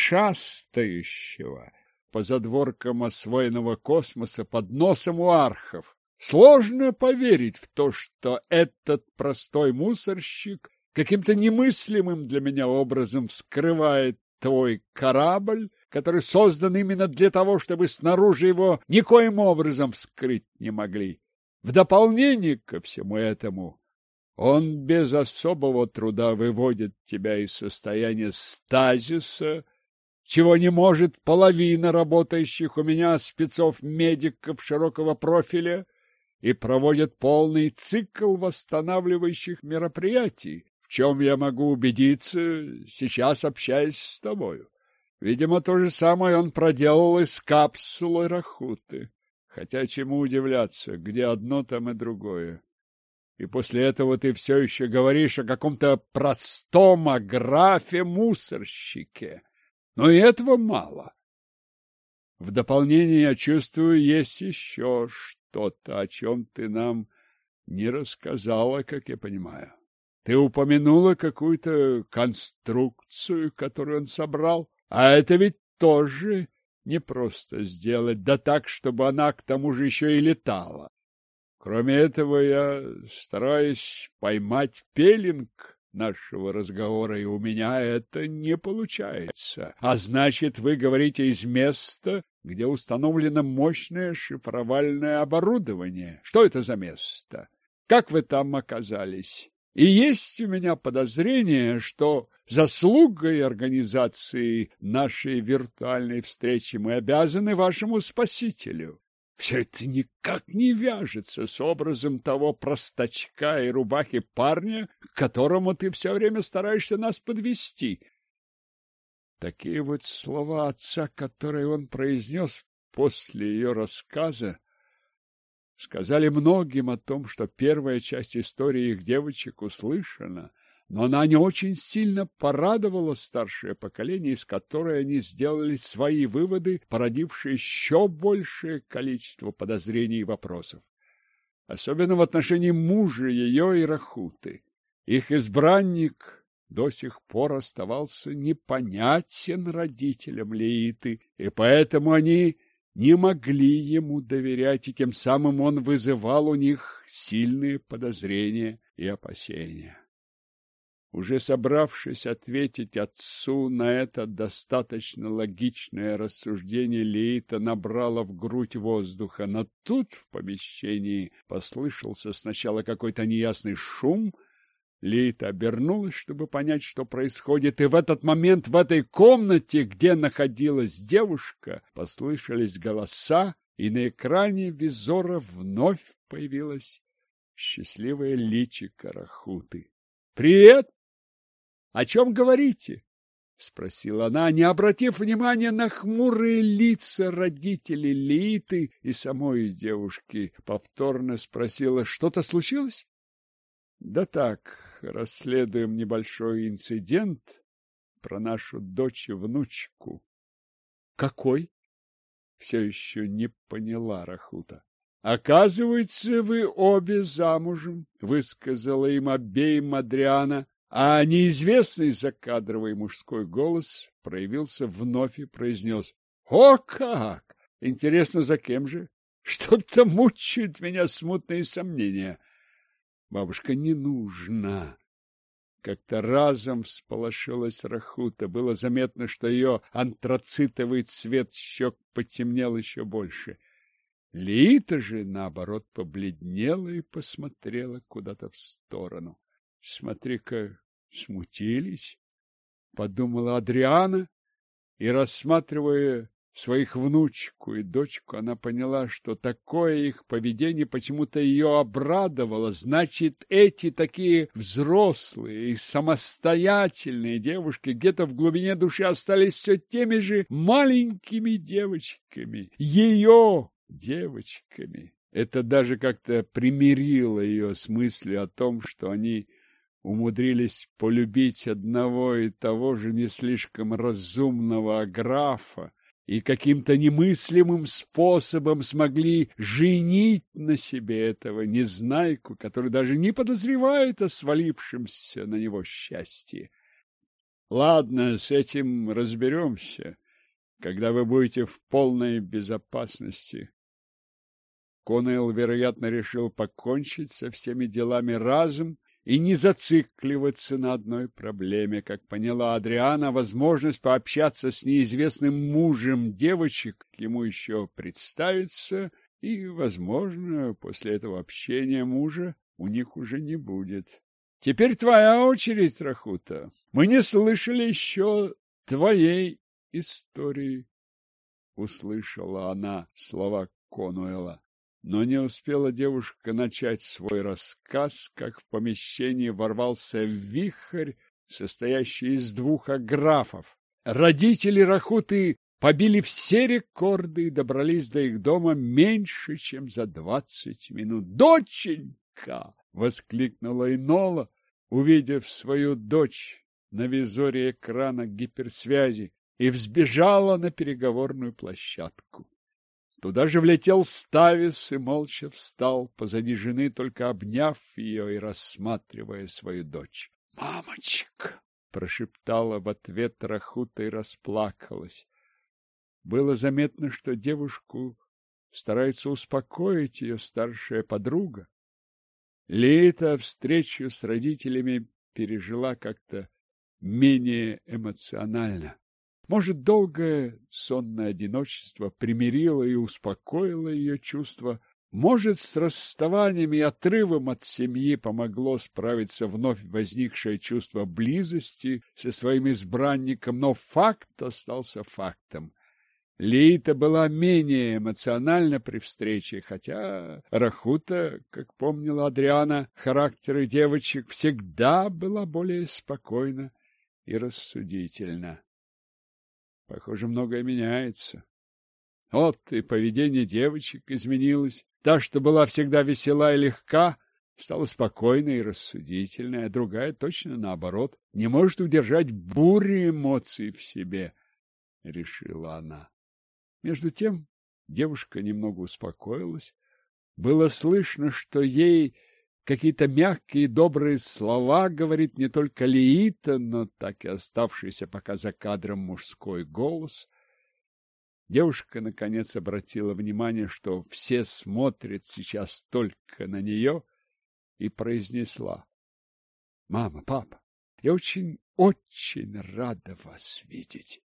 A: шастающего по задворкам освоенного космоса под носом у архов. Сложно поверить в то, что этот простой мусорщик каким-то немыслимым для меня образом вскрывает твой корабль, который создан именно для того, чтобы снаружи его никоим образом вскрыть не могли. В дополнение ко всему этому, он без особого труда выводит тебя из состояния стазиса, чего не может половина работающих у меня спецов-медиков широкого профиля, и проводит полный цикл восстанавливающих мероприятий, в чем я могу убедиться, сейчас общаясь с тобою. Видимо, то же самое он проделал и с капсулой Рахуты. Хотя чему удивляться, где одно, там и другое. И после этого ты все еще говоришь о каком-то простом Аграфе-мусорщике. Но и этого мало. В дополнение, я чувствую, есть еще что-то, о чем ты нам не рассказала, как я понимаю. Ты упомянула какую-то конструкцию, которую он собрал, а это ведь тоже не просто сделать, да так, чтобы она к тому же еще и летала. Кроме этого, я стараюсь поймать пеленг нашего разговора, и у меня это не получается. А значит, вы говорите из места, где установлено мощное шифровальное оборудование. Что это за место? Как вы там оказались? И есть у меня подозрение, что заслугой организации нашей виртуальной встречи мы обязаны вашему спасителю. Все это никак не вяжется с образом того простачка и рубахи парня, к которому ты все время стараешься нас подвести. Такие вот слова отца, которые он произнес после ее рассказа, сказали многим о том, что первая часть истории их девочек услышана, но она не очень сильно порадовала старшее поколение, из которой они сделали свои выводы, породившие еще большее количество подозрений и вопросов. Особенно в отношении мужа ее и Рахуты. Их избранник до сих пор оставался непонятен родителям Леиты, и поэтому они не могли ему доверять, и тем самым он вызывал у них сильные подозрения и опасения. Уже собравшись ответить отцу на это достаточно логичное рассуждение, Леита набрала в грудь воздуха, но тут в помещении послышался сначала какой-то неясный шум. Леита обернулась, чтобы понять, что происходит, и в этот момент в этой комнате, где находилась девушка, послышались голоса, и на экране визора вновь появилось счастливое личико Рахуты. «Привет! О чем говорите?» — спросила она, не обратив внимания на хмурые лица родителей Леиты и самой девушки. Повторно спросила: «Что-то случилось?» «Да так, расследуем небольшой инцидент про нашу дочь и внучку». «Какой?» — все еще не поняла Рахута. «Оказывается, вы обе замужем», — высказала им обеим Адриана, а неизвестный закадровый мужской голос проявился вновь и произнес: «О как! Интересно, за кем же? Что-то мучают меня смутные сомнения». «Бабушка, не нужно!» Как-то разом всполошилась Рахута. Было заметно, что ее антрацитовый цвет щек потемнел еще больше. Лита же, наоборот, побледнела и посмотрела куда-то в сторону. «Смотри-ка, смутились», — подумала Адриана, и, рассматривая своих внучку и дочку, она поняла, что такое их поведение почему-то ее обрадовало. Значит, эти такие взрослые и самостоятельные девушки где-то в глубине души остались все теми же маленькими девочками, ее девочками. Это даже как-то примирило ее с мыслью о том, что они умудрились полюбить одного и того же не слишком разумного графа и каким-то немыслимым способом смогли женить на себе этого незнайку, который даже не подозревает о свалившемся на него счастье. Ладно, с этим разберемся, когда вы будете в полной безопасности. Конуэлл, вероятно, решил покончить со всеми делами разом и не зацикливаться на одной проблеме. Как поняла Адриана, возможность пообщаться с неизвестным мужем девочек ему еще представится, и, возможно, после этого общения мужа у них уже не будет. Теперь твоя очередь, Рахута. Мы не слышали еще твоей истории. Услышала она слова Конуэла. Но не успела девушка начать свой рассказ, как в помещении ворвался вихрь, состоящий из двух аграфов. Родители Рахуты побили все рекорды и добрались до их дома меньше, чем за 20 минут. «Доченька!» — воскликнула Энола, увидев свою дочь на визоре экрана гиперсвязи, и взбежала на переговорную площадку. Туда же влетел Ставис и молча встал позади жены, только обняв ее и рассматривая свою дочь. «Мамочка!» — прошептала в ответ Рахута и расплакалась. Было заметно, что девушку старается успокоить ее старшая подруга. Лита встречу с родителями пережила как-то менее эмоционально. Может, долгое сонное одиночество примирило и успокоило ее чувства, Может, с расставанием и отрывом от семьи помогло справиться вновь возникшее чувство близости со своим избранником, но факт остался фактом. Лиита была менее эмоциональна при встрече, хотя Рахута, как помнила Адриана, характеры девочек всегда была более спокойна и рассудительна. Похоже, многое меняется. Вот и поведение девочек изменилось. Та, что была всегда весела и легка, стала спокойной и рассудительной, а другая точно наоборот, не может удержать бури эмоций в себе, решила она. Между тем девушка немного успокоилась. Было слышно, что ей какие-то мягкие и добрые слова говорит не только Лиита, но так и оставшийся пока за кадром мужской голос. Девушка, наконец, обратила внимание, что все смотрят сейчас только на нее, и произнесла: «Мама, папа, я очень рада вас видеть.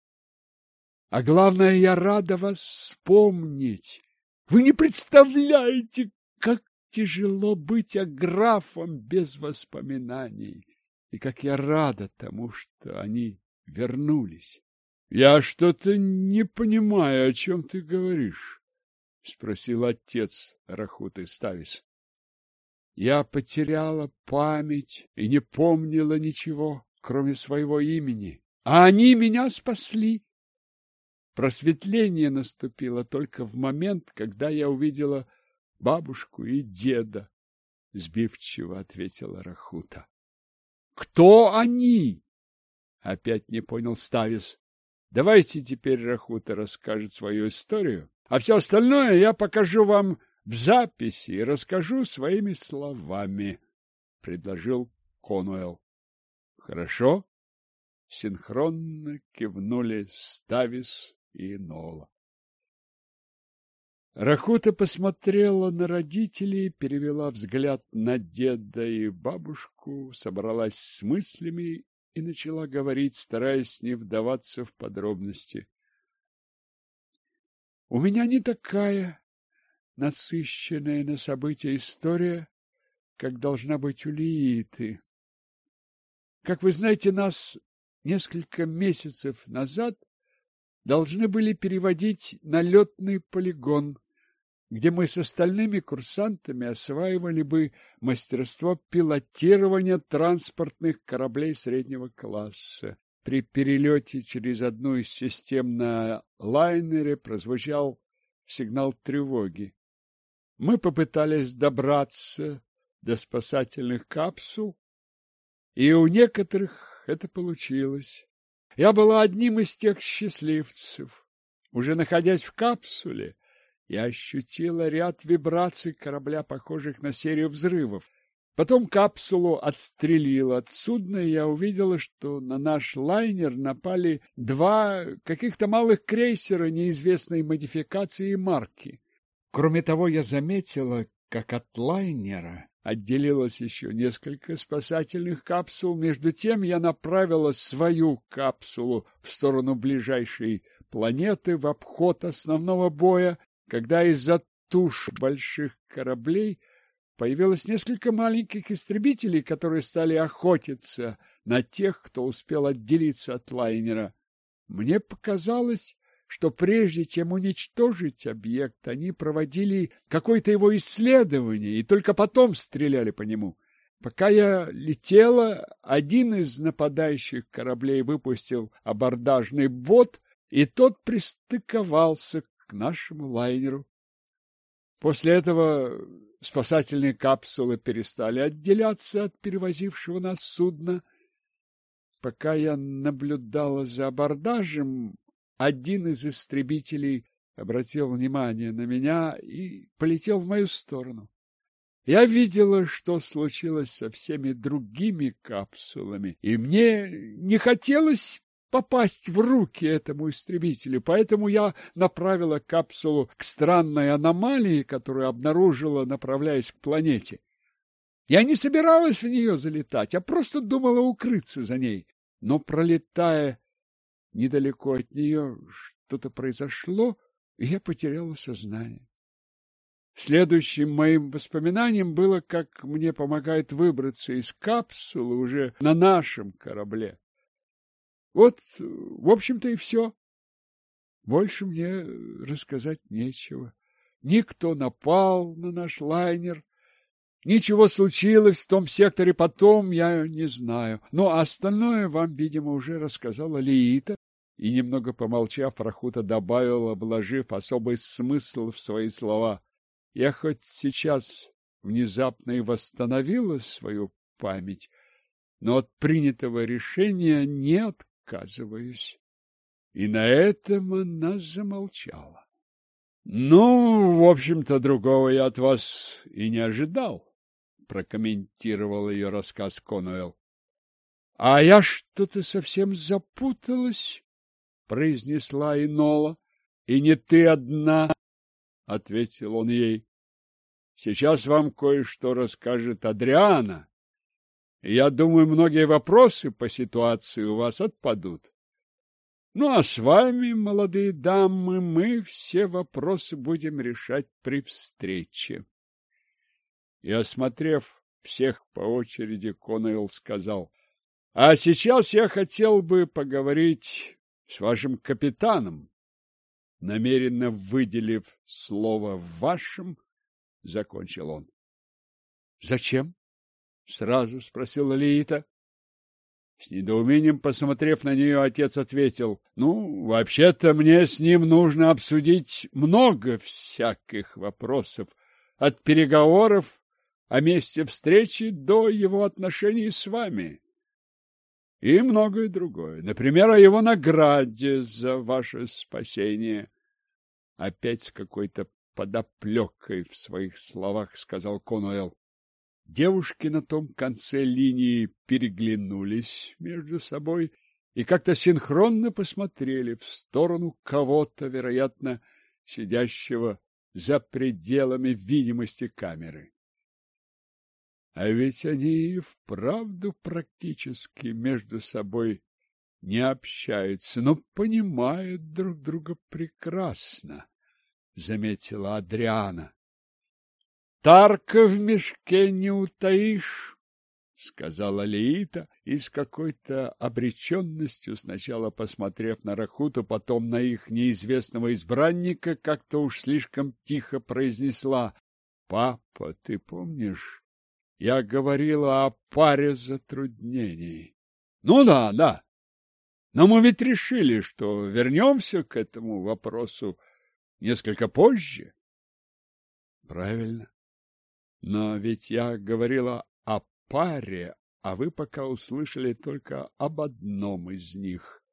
A: А главное, я рада вас вспомнить. Вы не представляете, как тяжело быть аграфом без воспоминаний, и как я рада тому, что они вернулись». «Я что-то не понимаю, о чем ты говоришь», — спросил отец Рахуты Ставис. «Я потеряла память и не помнила ничего, кроме своего имени, а они меня спасли. Просветление наступило только в момент, когда я увидела бабушку и деда», — сбивчиво ответила Рахута. «Кто они?» — опять не понял Ставис. «Давайте теперь Рахута расскажет свою историю, а все остальное я покажу вам в записи и расскажу своими словами», — предложил Конуэлл. «Хорошо?» — синхронно кивнули Ставис и Нола. Рахута посмотрела на родителей, перевела взгляд на деда и бабушку, собралась с мыслями и начала говорить, стараясь не вдаваться в подробности. «У меня не такая насыщенная на события история, как должна быть у Лииты. Как вы знаете, нас несколько месяцев назад должны были переводить на летный полигон, где мы с остальными курсантами осваивали бы мастерство пилотирования транспортных кораблей среднего класса. При перелете через одну из систем на лайнере прозвучал сигнал тревоги. Мы попытались добраться до спасательных капсул, и у некоторых это получилось. Я была одним из тех счастливцев. Уже находясь в капсуле, я ощутила ряд вибраций корабля, похожих на серию взрывов. Потом капсулу отстрелило от судна, и я увидела, что на наш лайнер напали два каких-то малых крейсера неизвестной модификации и марки. Кроме того, я заметила, как от лайнера отделилось еще несколько спасательных капсул. Между тем я направила свою капсулу в сторону ближайшей планеты в обход основного боя, когда из-за туш больших кораблей появилось несколько маленьких истребителей, которые стали охотиться на тех, кто успел отделиться от лайнера. Мне показалось, что прежде чем уничтожить объект, они проводили какое-то его исследование и только потом стреляли по нему. Пока я летела, один из нападающих кораблей выпустил абордажный бот, и тот пристыковался к нашему лайнеру. После этого спасательные капсулы перестали отделяться от перевозившего нас судна. Пока я наблюдала за абордажем, один из истребителей обратил внимание на меня и полетел в мою сторону. Я видела, что случилось со всеми другими капсулами, и мне не хотелось попасть в руки этому истребителю, поэтому я направила капсулу к странной аномалии, которую обнаружила, направляясь к планете. Я не собиралась в нее залетать, а просто думала укрыться за ней. Но, пролетая недалеко от нее, что-то произошло, и я потеряла сознание. Следующим моим воспоминанием было, как мне помогают выбраться из капсулы уже на нашем корабле. Вот, в общем-то, и все. Больше мне рассказать нечего. Никто напал на наш лайнер. Ничего случилось в том секторе потом, я не знаю. Но остальное вам, видимо, уже рассказала Лиита. И, немного помолчав, Рахута добавила, вложив особый смысл в свои слова. Я хоть сейчас внезапно и восстановила свою память, но от принятого решения не отказываюсь. И на этом она замолчала. Ну, в общем-то, другого я от вас и не ожидал, прокомментировал ее рассказ Конуэлл. А я что-то совсем запуталась, произнесла Энола. И не ты одна, ответил он ей. Сейчас вам кое-что расскажет Адриана. Я думаю, многие вопросы по ситуации у вас отпадут. Ну, а с вами, молодые дамы, мы все вопросы будем решать при встрече. И, осмотрев всех по очереди, Конуэлл сказал: а сейчас я хотел бы поговорить с вашим капитаном. Намеренно выделив слово «вашим», закончил он. — Зачем? — сразу спросила Лиита. С недоумением посмотрев на нее, отец ответил: — Ну, вообще-то мне с ним нужно обсудить много всяких вопросов, от переговоров о месте встречи до его отношений с вами. И многое другое. Например, о его награде за ваше спасение. Опять с какой-то подоплекой в своих словах сказал Конуэлл. Девушки на том конце линии переглянулись между собой и как-то синхронно посмотрели в сторону кого-то, вероятно, сидящего за пределами видимости камеры. А ведь они и вправду практически между собой не общаются, но понимают друг друга прекрасно, — заметила Адриана. — Тарка в мешке не утаишь, — сказала Лиита, и с какой-то обреченностью, сначала посмотрев на Рахуту, потом на их неизвестного избранника, как-то уж слишком тихо произнесла: — Папа, ты помнишь? Я говорила о паре затруднений. Ну да, да. Но мы ведь решили, что вернемся к этому вопросу несколько позже. Правильно. Но ведь я говорила о паре, а вы пока услышали только об одном из них.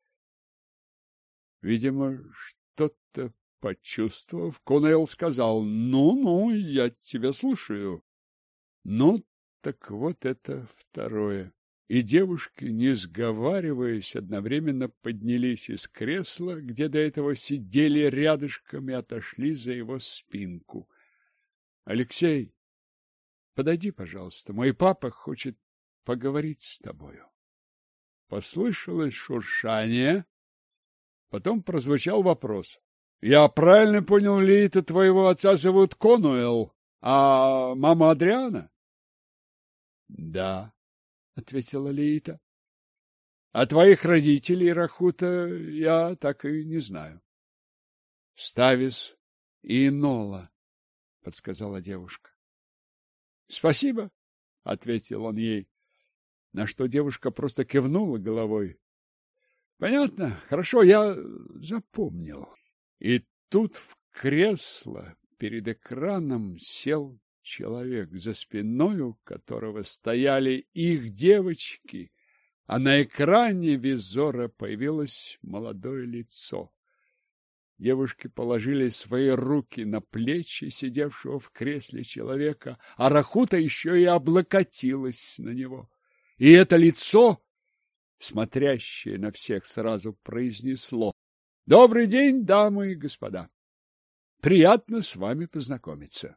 A: Видимо, что-то почувствовав, Конуэлл сказал: ну, я тебя слушаю. Ну, так вот это второе. И девушки, не сговариваясь, одновременно поднялись из кресла, где до этого сидели рядышком, и отошли за его спинку. — Алексей, подойди, пожалуйста, мой папа хочет поговорить с тобою. Послышалось шуршание, потом прозвучал вопрос. — Я правильно понял, Лиита, твоего отца зовут Конуэлл, а мама Адриана? — Да, — ответила Лиита. — А твоих родителей, Рахута, я так и не знаю. — Ставис и Энола, — подсказала девушка. — Спасибо, — ответил он ей, на что девушка просто кивнула головой. — Понятно, хорошо, я запомнил. И тут в кресло перед экраном сел человек, за спиною которого стояли их девочки, а на экране визора появилось молодое лицо. Девушки положили свои руки на плечи сидевшего в кресле человека, а Рахута еще и облокотилась на него. И это лицо, смотрящее на всех, сразу произнесло: «Добрый день, дамы и господа! Приятно с вами познакомиться».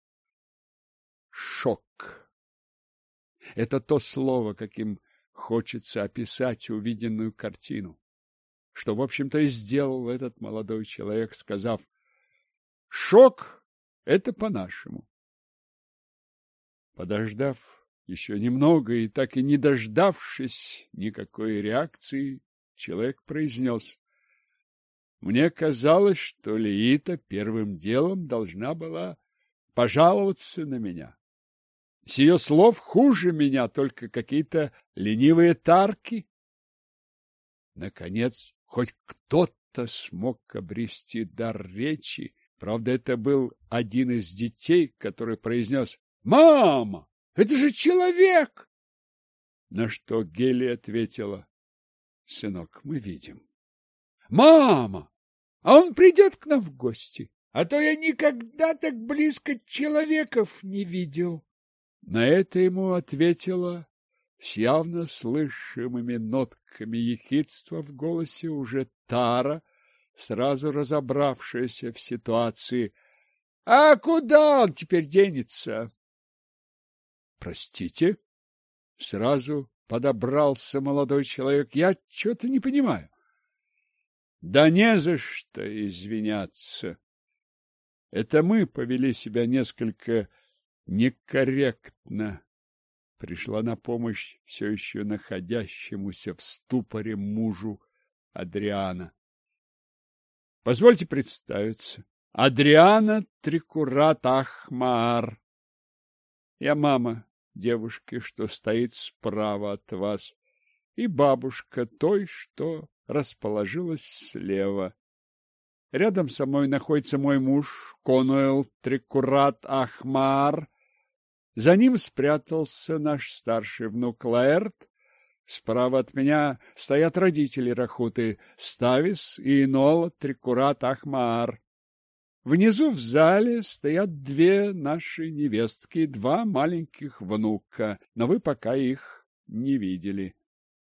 A: Шок. Это то слово, каким хочется описать увиденную картину, что, в общем-то, и сделал этот молодой человек, сказав: «Шок Это по-нашему. Подождав еще немного и так и не дождавшись никакой реакции, человек произнес: «Мне казалось, что Лиита первым делом должна была пожаловаться на меня. С ее слов хуже меня только какие-то ленивые тарки». Наконец, хоть кто-то смог обрести дар речи. Правда, это был один из детей, который произнес: «Мама, это же человек!» На что Гелия ответила: «Сынок, мы видим». «Мама, а он придет к нам в гости? А то я никогда так близко человеков не видел». На это ему ответила с явно слышимыми нотками ехидства в голосе уже Тара, сразу разобравшаяся в ситуации: «А куда он теперь денется?» «Простите?» — сразу подобрался молодой человек. «Я что-то не понимаю». «Да не за что извиняться. Это мы повели себя несколько некорректно». Пришла на помощь все еще находящемуся в ступоре мужу Адриана. «Позвольте представиться. Адриана Трикурат Ахмаар. Я мама девушки, что стоит справа от вас, и бабушка той, что расположилась слева. Рядом со мной находится мой муж Конуэл Трикурат Ахмаар. За ним спрятался наш старший внук Лаэрт. Справа от меня стоят родители Рахуты Ставис и Инола Трикурат Ахмаар. Внизу в зале стоят две наши невестки и два маленьких внука, но вы пока их не видели.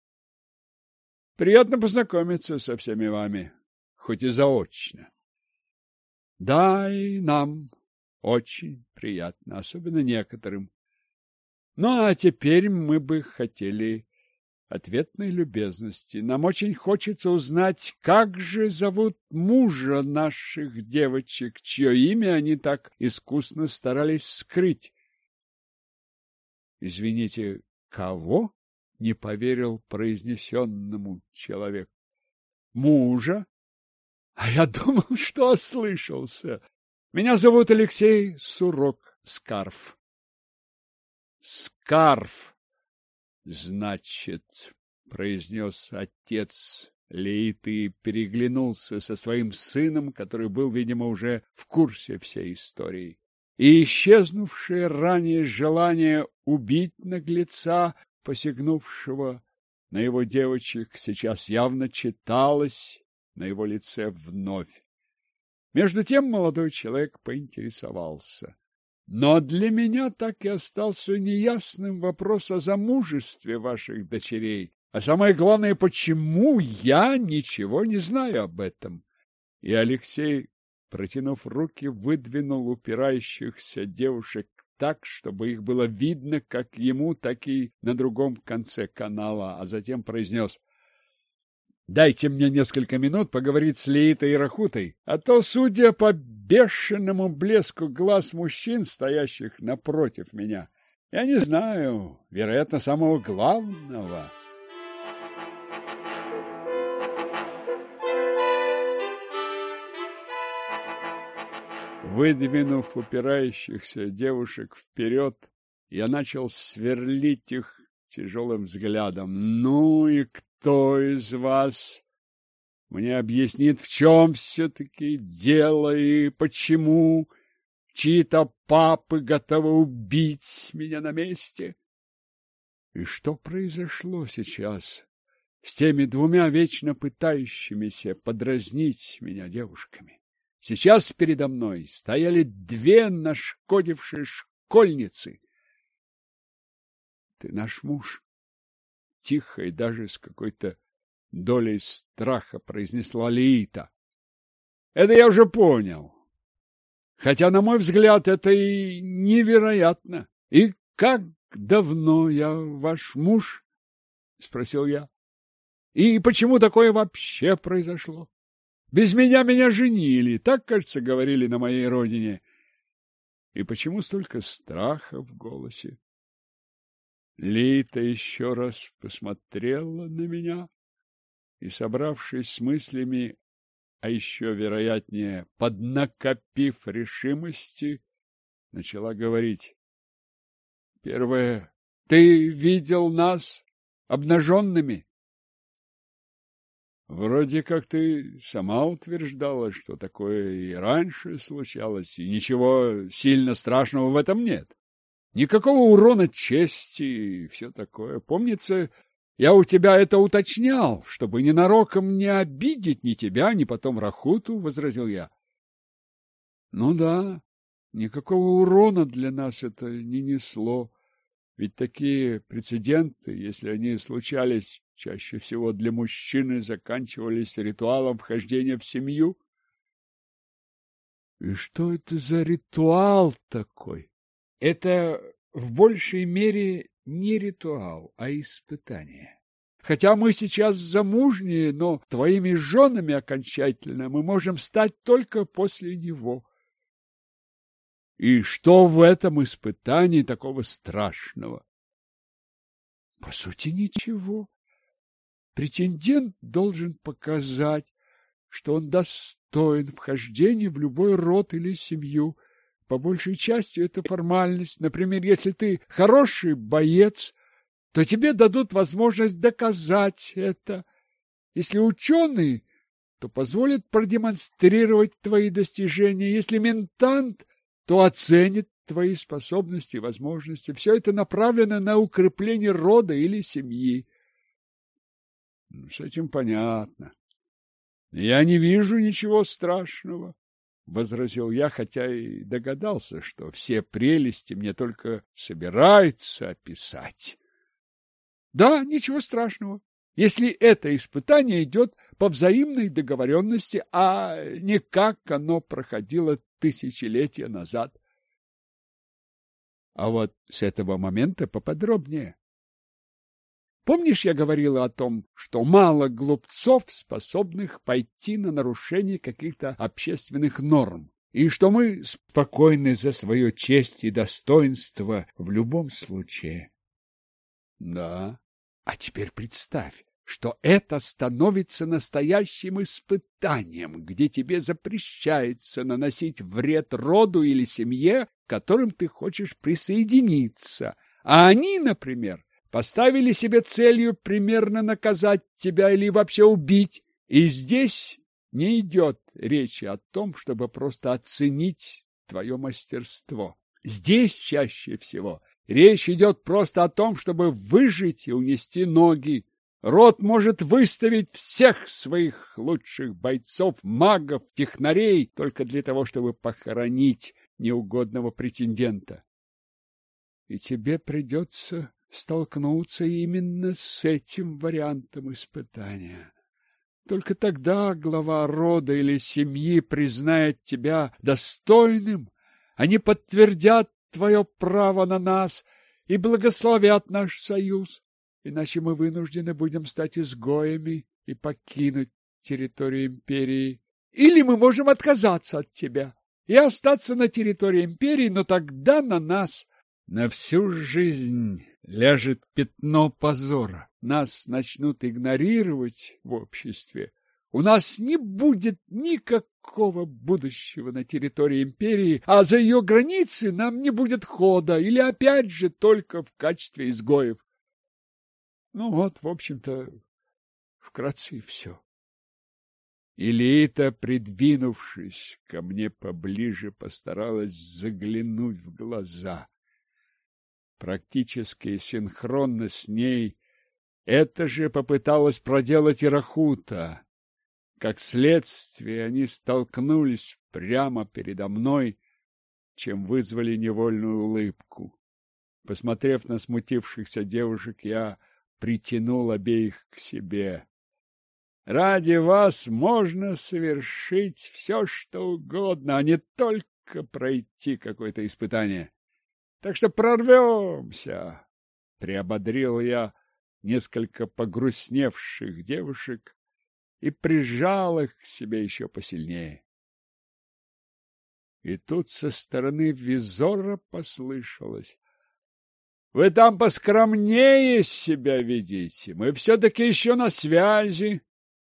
A: Приятно познакомиться со всеми вами, хоть и заочно. Да, и нам очень приятно, особенно некоторым. Ну, а теперь мы бы хотели ответной любезности. Нам очень хочется узнать, как же зовут мужа наших девочек, чье имя они так искусно старались скрыть. Извините, кого? Не поверил произнесенному человек. Мужа? А я думал, что ослышался. Меня зовут Алексей Сурок-Скарф. Скарф, значит, произнес отец Лииты и переглянулся со своим сыном, который был, видимо, уже в курсе всей истории. И исчезнувшее ранее желание убить наглеца, посягнувшего на его девочек, сейчас явно читалось на его лице вновь. Между тем молодой человек поинтересовался. Но для меня так и остался неясным вопрос о замужестве ваших дочерей. А самое главное, почему я ничего не знаю об этом? И Алексей, протянув руки, выдвинул упирающихся девушек так, чтобы их было видно как ему, так и на другом конце канала, а затем произнес: «Дайте мне несколько минут поговорить с Лиитой и Рахутой, а то, судя по бешеному блеску глаз мужчин, стоящих напротив меня, я не знаю, вероятно, самого главного». Выдвинув упирающихся девушек вперед, я начал сверлить их тяжелым взглядом. «Ну и кто из вас мне объяснит, в чем все-таки дело и почему чьи-то папы готовы убить меня на месте? И что произошло сейчас с теми двумя вечно пытающимися подразнить меня девушками? Сейчас передо мной стояли две нашкодившие школьницы. Ты наш муж? Тихо и даже с какой-то долей страха произнесла Лиита. Это я уже понял. Хотя, на мой взгляд, это и невероятно. И как давно я ваш муж? Спросил я. И почему такое вообще произошло? Без меня женили, так, кажется, говорили на моей родине. И почему столько страха в голосе? Лита еще раз посмотрела на меня и, собравшись с мыслями, а еще, вероятнее, поднакопив решимости, начала говорить. Первое. Ты видел нас обнаженными? Вроде как ты сама утверждала, что такое и раньше случалось, и ничего сильно страшного в этом нет. Никакого урона чести и все такое. Помнится, я у тебя это уточнял, чтобы ненароком не обидеть ни тебя, ни потом Рахуту, — возразил я. Ну да, никакого урона для нас это не несло. Ведь такие прецеденты, если они случались, чаще всего для мужчины, заканчивались ритуалом вхождения в семью. И что это за ритуал такой? Это в большей мере не ритуал, а испытание. Хотя мы сейчас замужние, но твоими женами окончательно мы можем стать только после него. И что в этом испытании такого страшного? По сути, ничего. Претендент должен показать, что он достоин вхождения в любой род или семью. По большей части это формальность. Например, если ты хороший боец, то тебе дадут возможность доказать это. Если ученый, то позволят продемонстрировать твои достижения. Если ментант, то оценит твои способности и возможности. Все это направлено на укрепление рода или семьи. С этим понятно. Я не вижу ничего страшного, — возразил я, хотя и догадался, что все прелести мне только собираются описать. Да, ничего страшного, если это испытание идет по взаимной договоренности, а не как оно проходило тысячелетия назад. А вот с этого момента поподробнее. Помнишь, я говорила о том, что мало глупцов, способных пойти на нарушение каких-то общественных норм, и что мы спокойны за свою честь и достоинство в любом случае? Да. А теперь представь, что это становится настоящим испытанием, где тебе запрещается наносить вред роду или семье, к которым ты хочешь присоединиться, а они, например, поставили себе целью примерно наказать тебя или вообще убить. И здесь не идет речи о том, чтобы просто оценить твое мастерство. Здесь чаще всего речь идет просто о том, чтобы выжить и унести ноги. Род может выставить всех своих лучших бойцов, магов, технарей только для того, чтобы похоронить неугодного претендента. И тебе придется столкнуться именно с этим вариантом испытания. Только тогда глава рода или семьи признает тебя достойным, они подтвердят твое право на нас и благословят наш союз, иначе мы вынуждены будем стать изгоями и покинуть территорию империи. Или мы можем отказаться от тебя и остаться на территории империи, но тогда на нас на всю жизнь ляжет пятно позора. Нас начнут игнорировать в обществе. У нас не будет никакого будущего на территории империи, а за ее границы нам не будет хода, или опять же только в качестве изгоев. Ну вот, в общем-то, вкратце и все. Илита, придвинувшись ко мне поближе, постаралась заглянуть в глаза. Практически синхронно с ней это же попыталась проделать и Рахута. Как следствие, они столкнулись прямо передо мной, чем вызвали невольную улыбку. Посмотрев на смутившихся девушек, я притянул обеих к себе. Ради вас можно совершить все, что угодно, а не только пройти какое-то испытание. Так что прорвемся, — приободрил я несколько погрустневших девушек и прижал их к себе еще посильнее. И тут со стороны визора послышалось: «Вы там поскромнее себя ведите, мы все-таки еще на связи».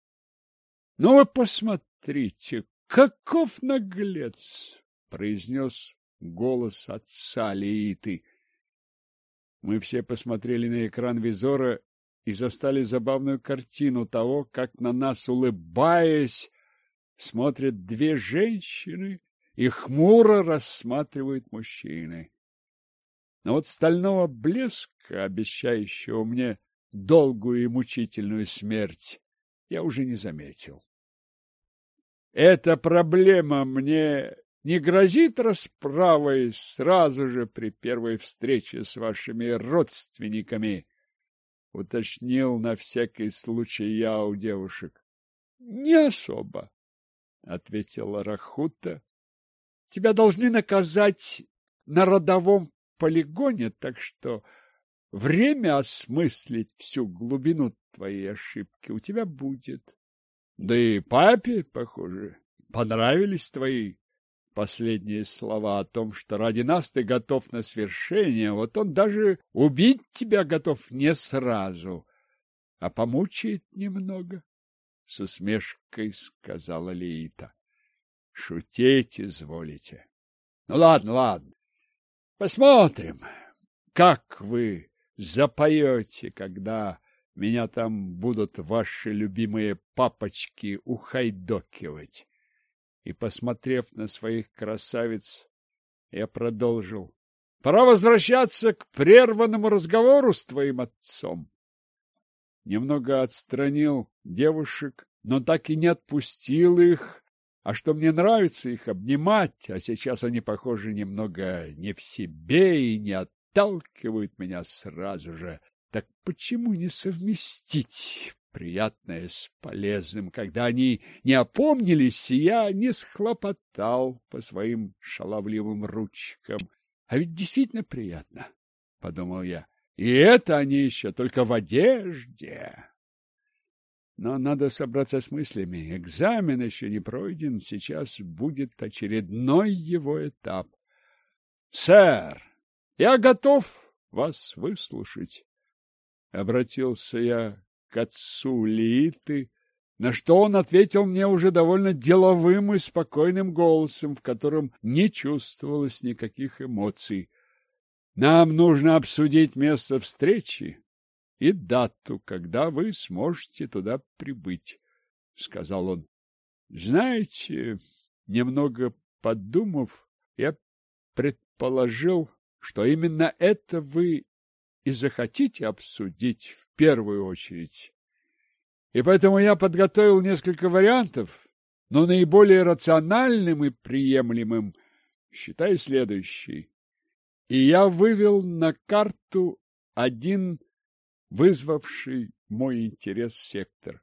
A: «Ну вы посмотрите, каков наглец!» — произнес голос отца Лииты. Мы все посмотрели на экран визора и застали забавную картину того, как на нас, улыбаясь, смотрят две женщины и хмуро рассматривают мужчины. Но вот стального блеска, обещающего мне долгую и мучительную смерть, я уже не заметил. Эта проблема мне не грозит расправой сразу же при первой встрече с вашими родственниками, уточнил на всякий случай я у девушек. Не особо, ответила Рахута. Тебя должны наказать на родовом полигоне, так что время осмыслить всю глубину твоей ошибки у тебя будет. Да и папе, похоже, понравились твои последние слова о том, что ради нас ты готов на свершение. Вот он даже убить тебя готов не сразу, а помучает немного, — с усмешкой сказала Лиита. — Шутить изволите. Ну, ладно. Посмотрим, как вы запоете, когда меня там будут ваши любимые папочки ухайдокивать. И, посмотрев на своих красавиц, я продолжил. Пора возвращаться к прерванному разговору с твоим отцом. Немного отстранил девушек, но так и не отпустил их, а что мне нравится их обнимать, а сейчас они, похоже, немного не в себе и не отталкивают меня сразу же. Так почему не совместить приятное с полезным, когда они не опомнились, и я не схлопотал по своим шаловливым ручкам? А ведь действительно приятно, — подумал я. И это они еще только в одежде. Но надо собраться с мыслями. Экзамен еще не пройден, сейчас будет очередной его этап. — Сэр, я готов вас выслушать. Обратился я к отцу Лииты, на что он ответил мне уже довольно деловым и спокойным голосом, в котором не чувствовалось никаких эмоций. Нам нужно обсудить место встречи и дату, когда вы сможете туда прибыть, — сказал он. Знаете, немного подумав, я предположил, что именно это вы и захотите обсудить в первую очередь. И поэтому я подготовил несколько вариантов, но наиболее рациональным и приемлемым считаю следующий. И я вывел на карту один вызвавший мой интерес сектор.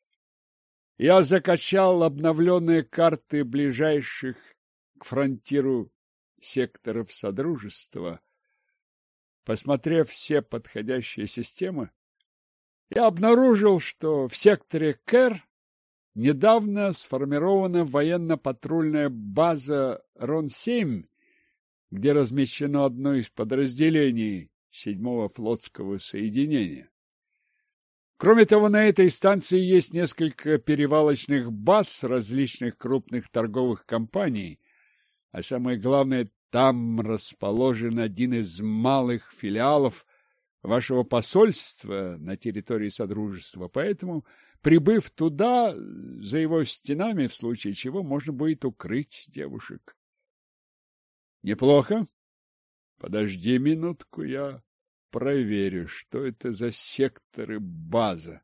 A: Я закачал обновленные карты ближайших к фронтиру секторов Содружества. Посмотрев все подходящие системы, я обнаружил, что в секторе Кэр недавно сформирована военно-патрульная база Рон-7, где размещено одно из подразделений 7-го флотского соединения. Кроме того, на этой станции есть несколько перевалочных баз различных крупных торговых компаний, а самое главное, там расположен один из малых филиалов вашего посольства на территории Содружества, поэтому, прибыв туда, за его стенами, в случае чего, можно будет укрыть девушек. Неплохо. Подожди минутку, я проверю, что это за секторы база.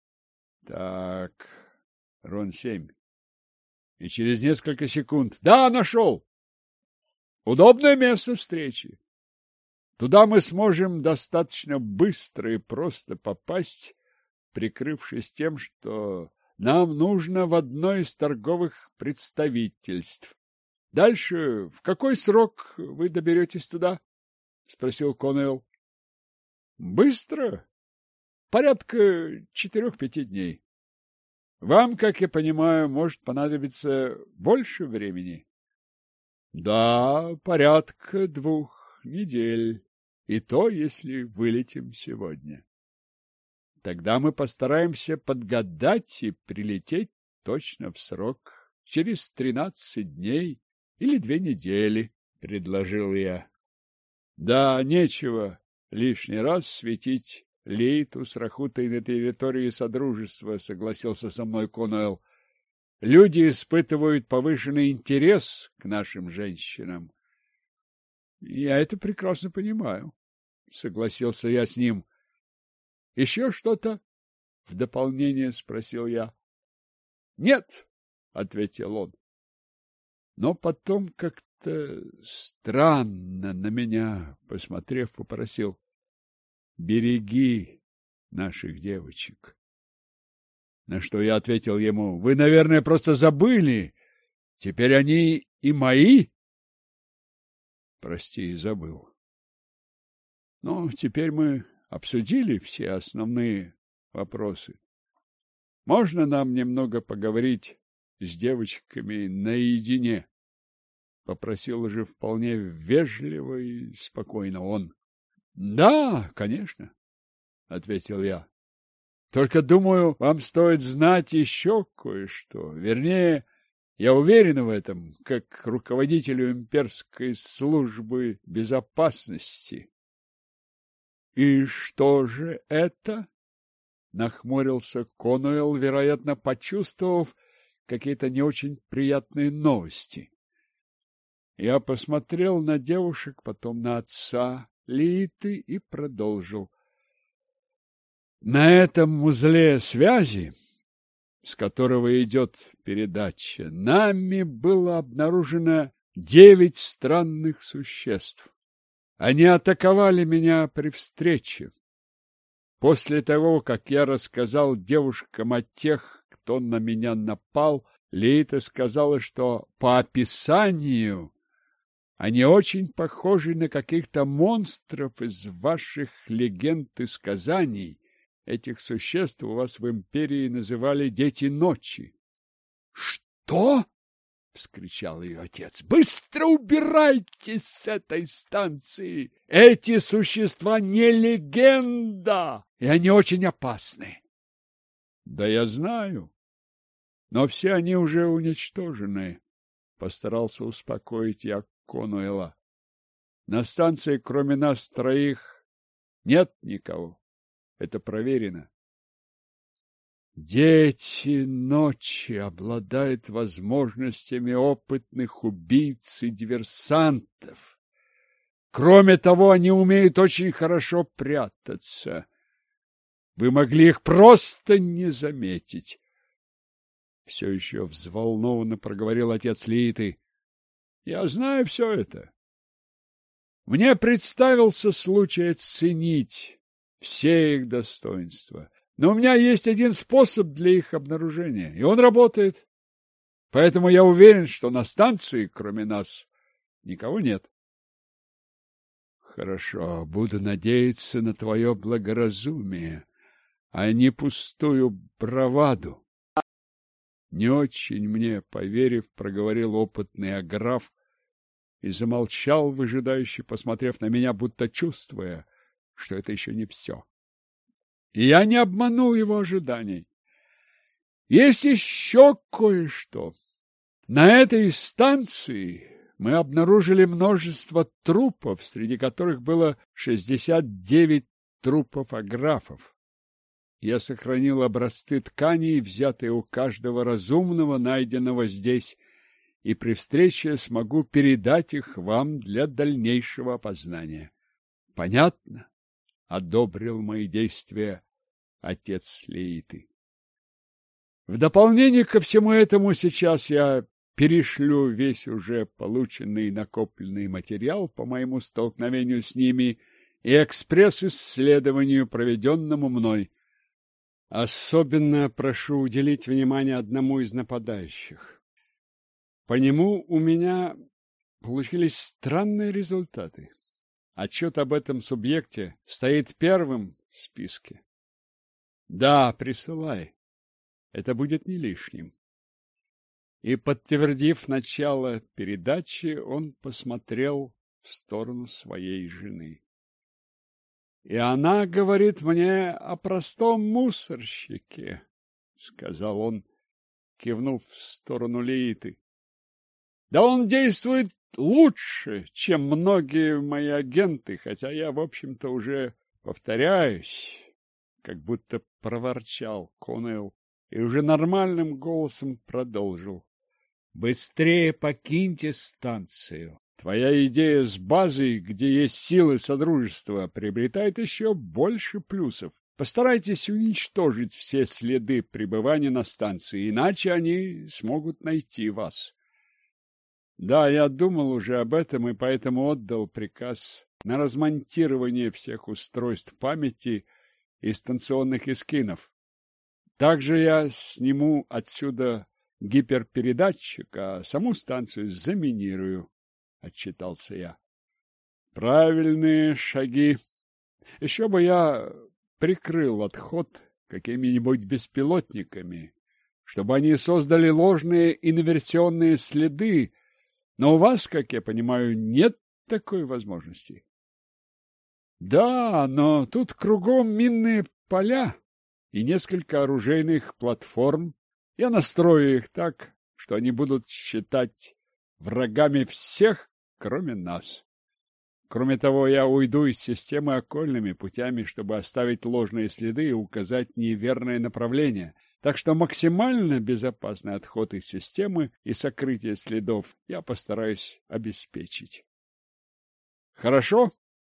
A: Так, Рон-7. И через несколько секунд. Да, нашел! Удобное место встречи. Туда мы сможем достаточно быстро и просто попасть, прикрывшись тем, что нам нужно в одно из торговых представительств. Дальше, в какой срок вы доберетесь туда? — спросил Коннелл. — Быстро. Порядка 4-5 дней. Вам, как я понимаю, может понадобиться больше времени. Да, порядка 2 недель. И то, если вылетим сегодня. Тогда мы постараемся подгадать и прилететь точно в срок. Через 13 дней или 2 недели, — предложил я. Да, нечего лишний раз светить Лейту с Рахутой на территории Содружества, — согласился со мной Конуэлл. Люди испытывают повышенный интерес к нашим женщинам. Я это прекрасно понимаю, — согласился я с ним. — Еще что-то? — в дополнение спросил я. — Нет, — ответил он. Но потом как-то странно на меня, посмотрев, попросил: береги наших девочек. На что я ответил ему: вы, наверное, просто забыли. Теперь они и мои. Прости, забыл. Но теперь мы обсудили все основные вопросы. Можно нам немного поговорить с девочками наедине? Попросил уже вполне вежливо и спокойно он. — Да, конечно, — ответил я. — Только, думаю, вам стоит знать еще кое-что. Вернее, я уверен в этом, как руководителю имперской службы безопасности. — И что же это? — нахмурился Конуэлл, вероятно, почувствовав какие-то не очень приятные новости. Я посмотрел на девушек, потом на отца Лииты и продолжил. На этом узле связи, с которого идет передача, нами было обнаружено 9 странных существ. Они атаковали меня при встрече. После того, как я рассказал девушкам о тех, кто на меня напал, Лиита сказала, что по описанию они очень похожи на каких-то монстров из ваших легенд и сказаний. Этих существ у вас в империи называли «дети ночи». — Что? — вскричал ее отец. — Быстро убирайтесь с этой станции! Эти существа не легенда, и они очень опасны. — Да я знаю, но все они уже уничтожены, — постарался успокоить я Конуэла. На станции, кроме нас 3, нет никого. Это проверено. Дети ночи обладают возможностями опытных убийц и диверсантов. Кроме того, они умеют очень хорошо прятаться. Вы могли их просто не заметить. Все еще взволнованно проговорил отец Лииты. Я знаю все это. Мне представился случай оценить все их достоинства. Но у меня есть один способ для их обнаружения, и он работает. Поэтому я уверен, что на станции, кроме нас, никого нет. Хорошо, буду надеяться на твое благоразумие, а не пустую браваду. Не очень мне, поверив, проговорил опытный аграф и замолчал, выжидающе посмотрев на меня, будто чувствуя, что это еще не все. И я не обманул его ожиданий. Есть еще кое-что. На этой станции мы обнаружили множество трупов, среди которых было 69 трупов аграфов. Я сохранил образцы тканей, взятые у каждого разумного, найденного здесь, и при встрече смогу передать их вам для дальнейшего опознания. Понятно? Одобрил мои действия отец Лииты. В дополнение ко всему этому сейчас я перешлю весь уже полученный и накопленный материал по моему столкновению с ними и экспресс-исследованию, проведенному мной. Особенно прошу уделить внимание одному из нападающих. По нему у меня получились странные результаты. Отчет об этом субъекте стоит первым в списке. Да, присылай. Это будет не лишним. И, подтвердив начало передачи, он посмотрел в сторону своей жены. И она говорит мне о простом мусорщике, — сказал он, кивнув в сторону Лииты. Да он действует лучше, чем многие мои агенты, хотя я, в общем-то, уже повторяюсь, как будто проворчал Коннелл и уже нормальным голосом продолжил. Быстрее покиньте станцию. Твоя идея с базой, где есть силы Содружества, приобретает еще больше плюсов. Постарайтесь уничтожить все следы пребывания на станции, иначе они смогут найти вас. Да, я думал уже об этом и поэтому отдал приказ на размонтирование всех устройств памяти и станционных эскинов. Также я сниму отсюда гиперпередатчик, а саму станцию заминирую, — отчитался я. Правильные шаги. Еще бы я прикрыл отход какими-нибудь беспилотниками, чтобы они создали ложные инверсионные следы, но у вас, как я понимаю, нет такой возможности. Да, но тут кругом минные поля и несколько оружейных платформ. Я настрою их так, что они будут считать врагами всех, кроме нас. Кроме того, я уйду из системы окольными путями, чтобы оставить ложные следы и указать неверное направление. Так что максимально безопасный отход из системы и сокрытие следов я постараюсь обеспечить. Хорошо?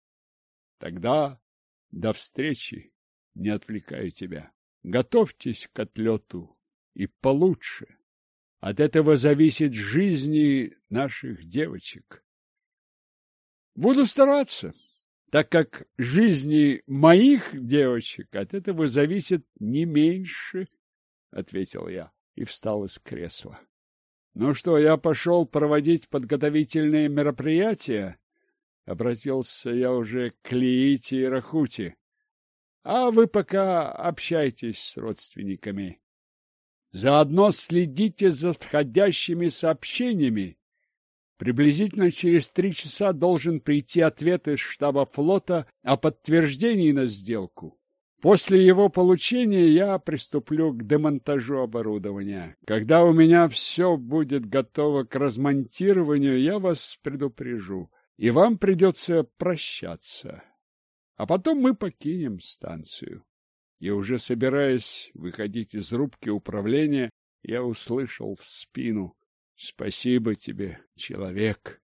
A: Тогда до встречи. Не отвлекаю тебя. Готовьтесь к отлету и получше. От этого зависит жизни наших девочек. Буду стараться, так как жизни моих девочек от этого зависит не меньше, — ответил я и встал из кресла. — Ну что, я пошел проводить подготовительные мероприятия? — обратился я уже к Лиите и Рахути. — А вы пока общайтесь с родственниками. Заодно следите за входящими сообщениями. Приблизительно через 3 часа должен прийти ответ из штаба флота о подтверждении на сделку. После его получения я приступлю к демонтажу оборудования. Когда у меня все будет готово к размонтированию, я вас предупрежу, и вам придется прощаться. А потом мы покинем станцию. И уже собираясь выходить из рубки управления, я услышал в спину: «Спасибо тебе, человек».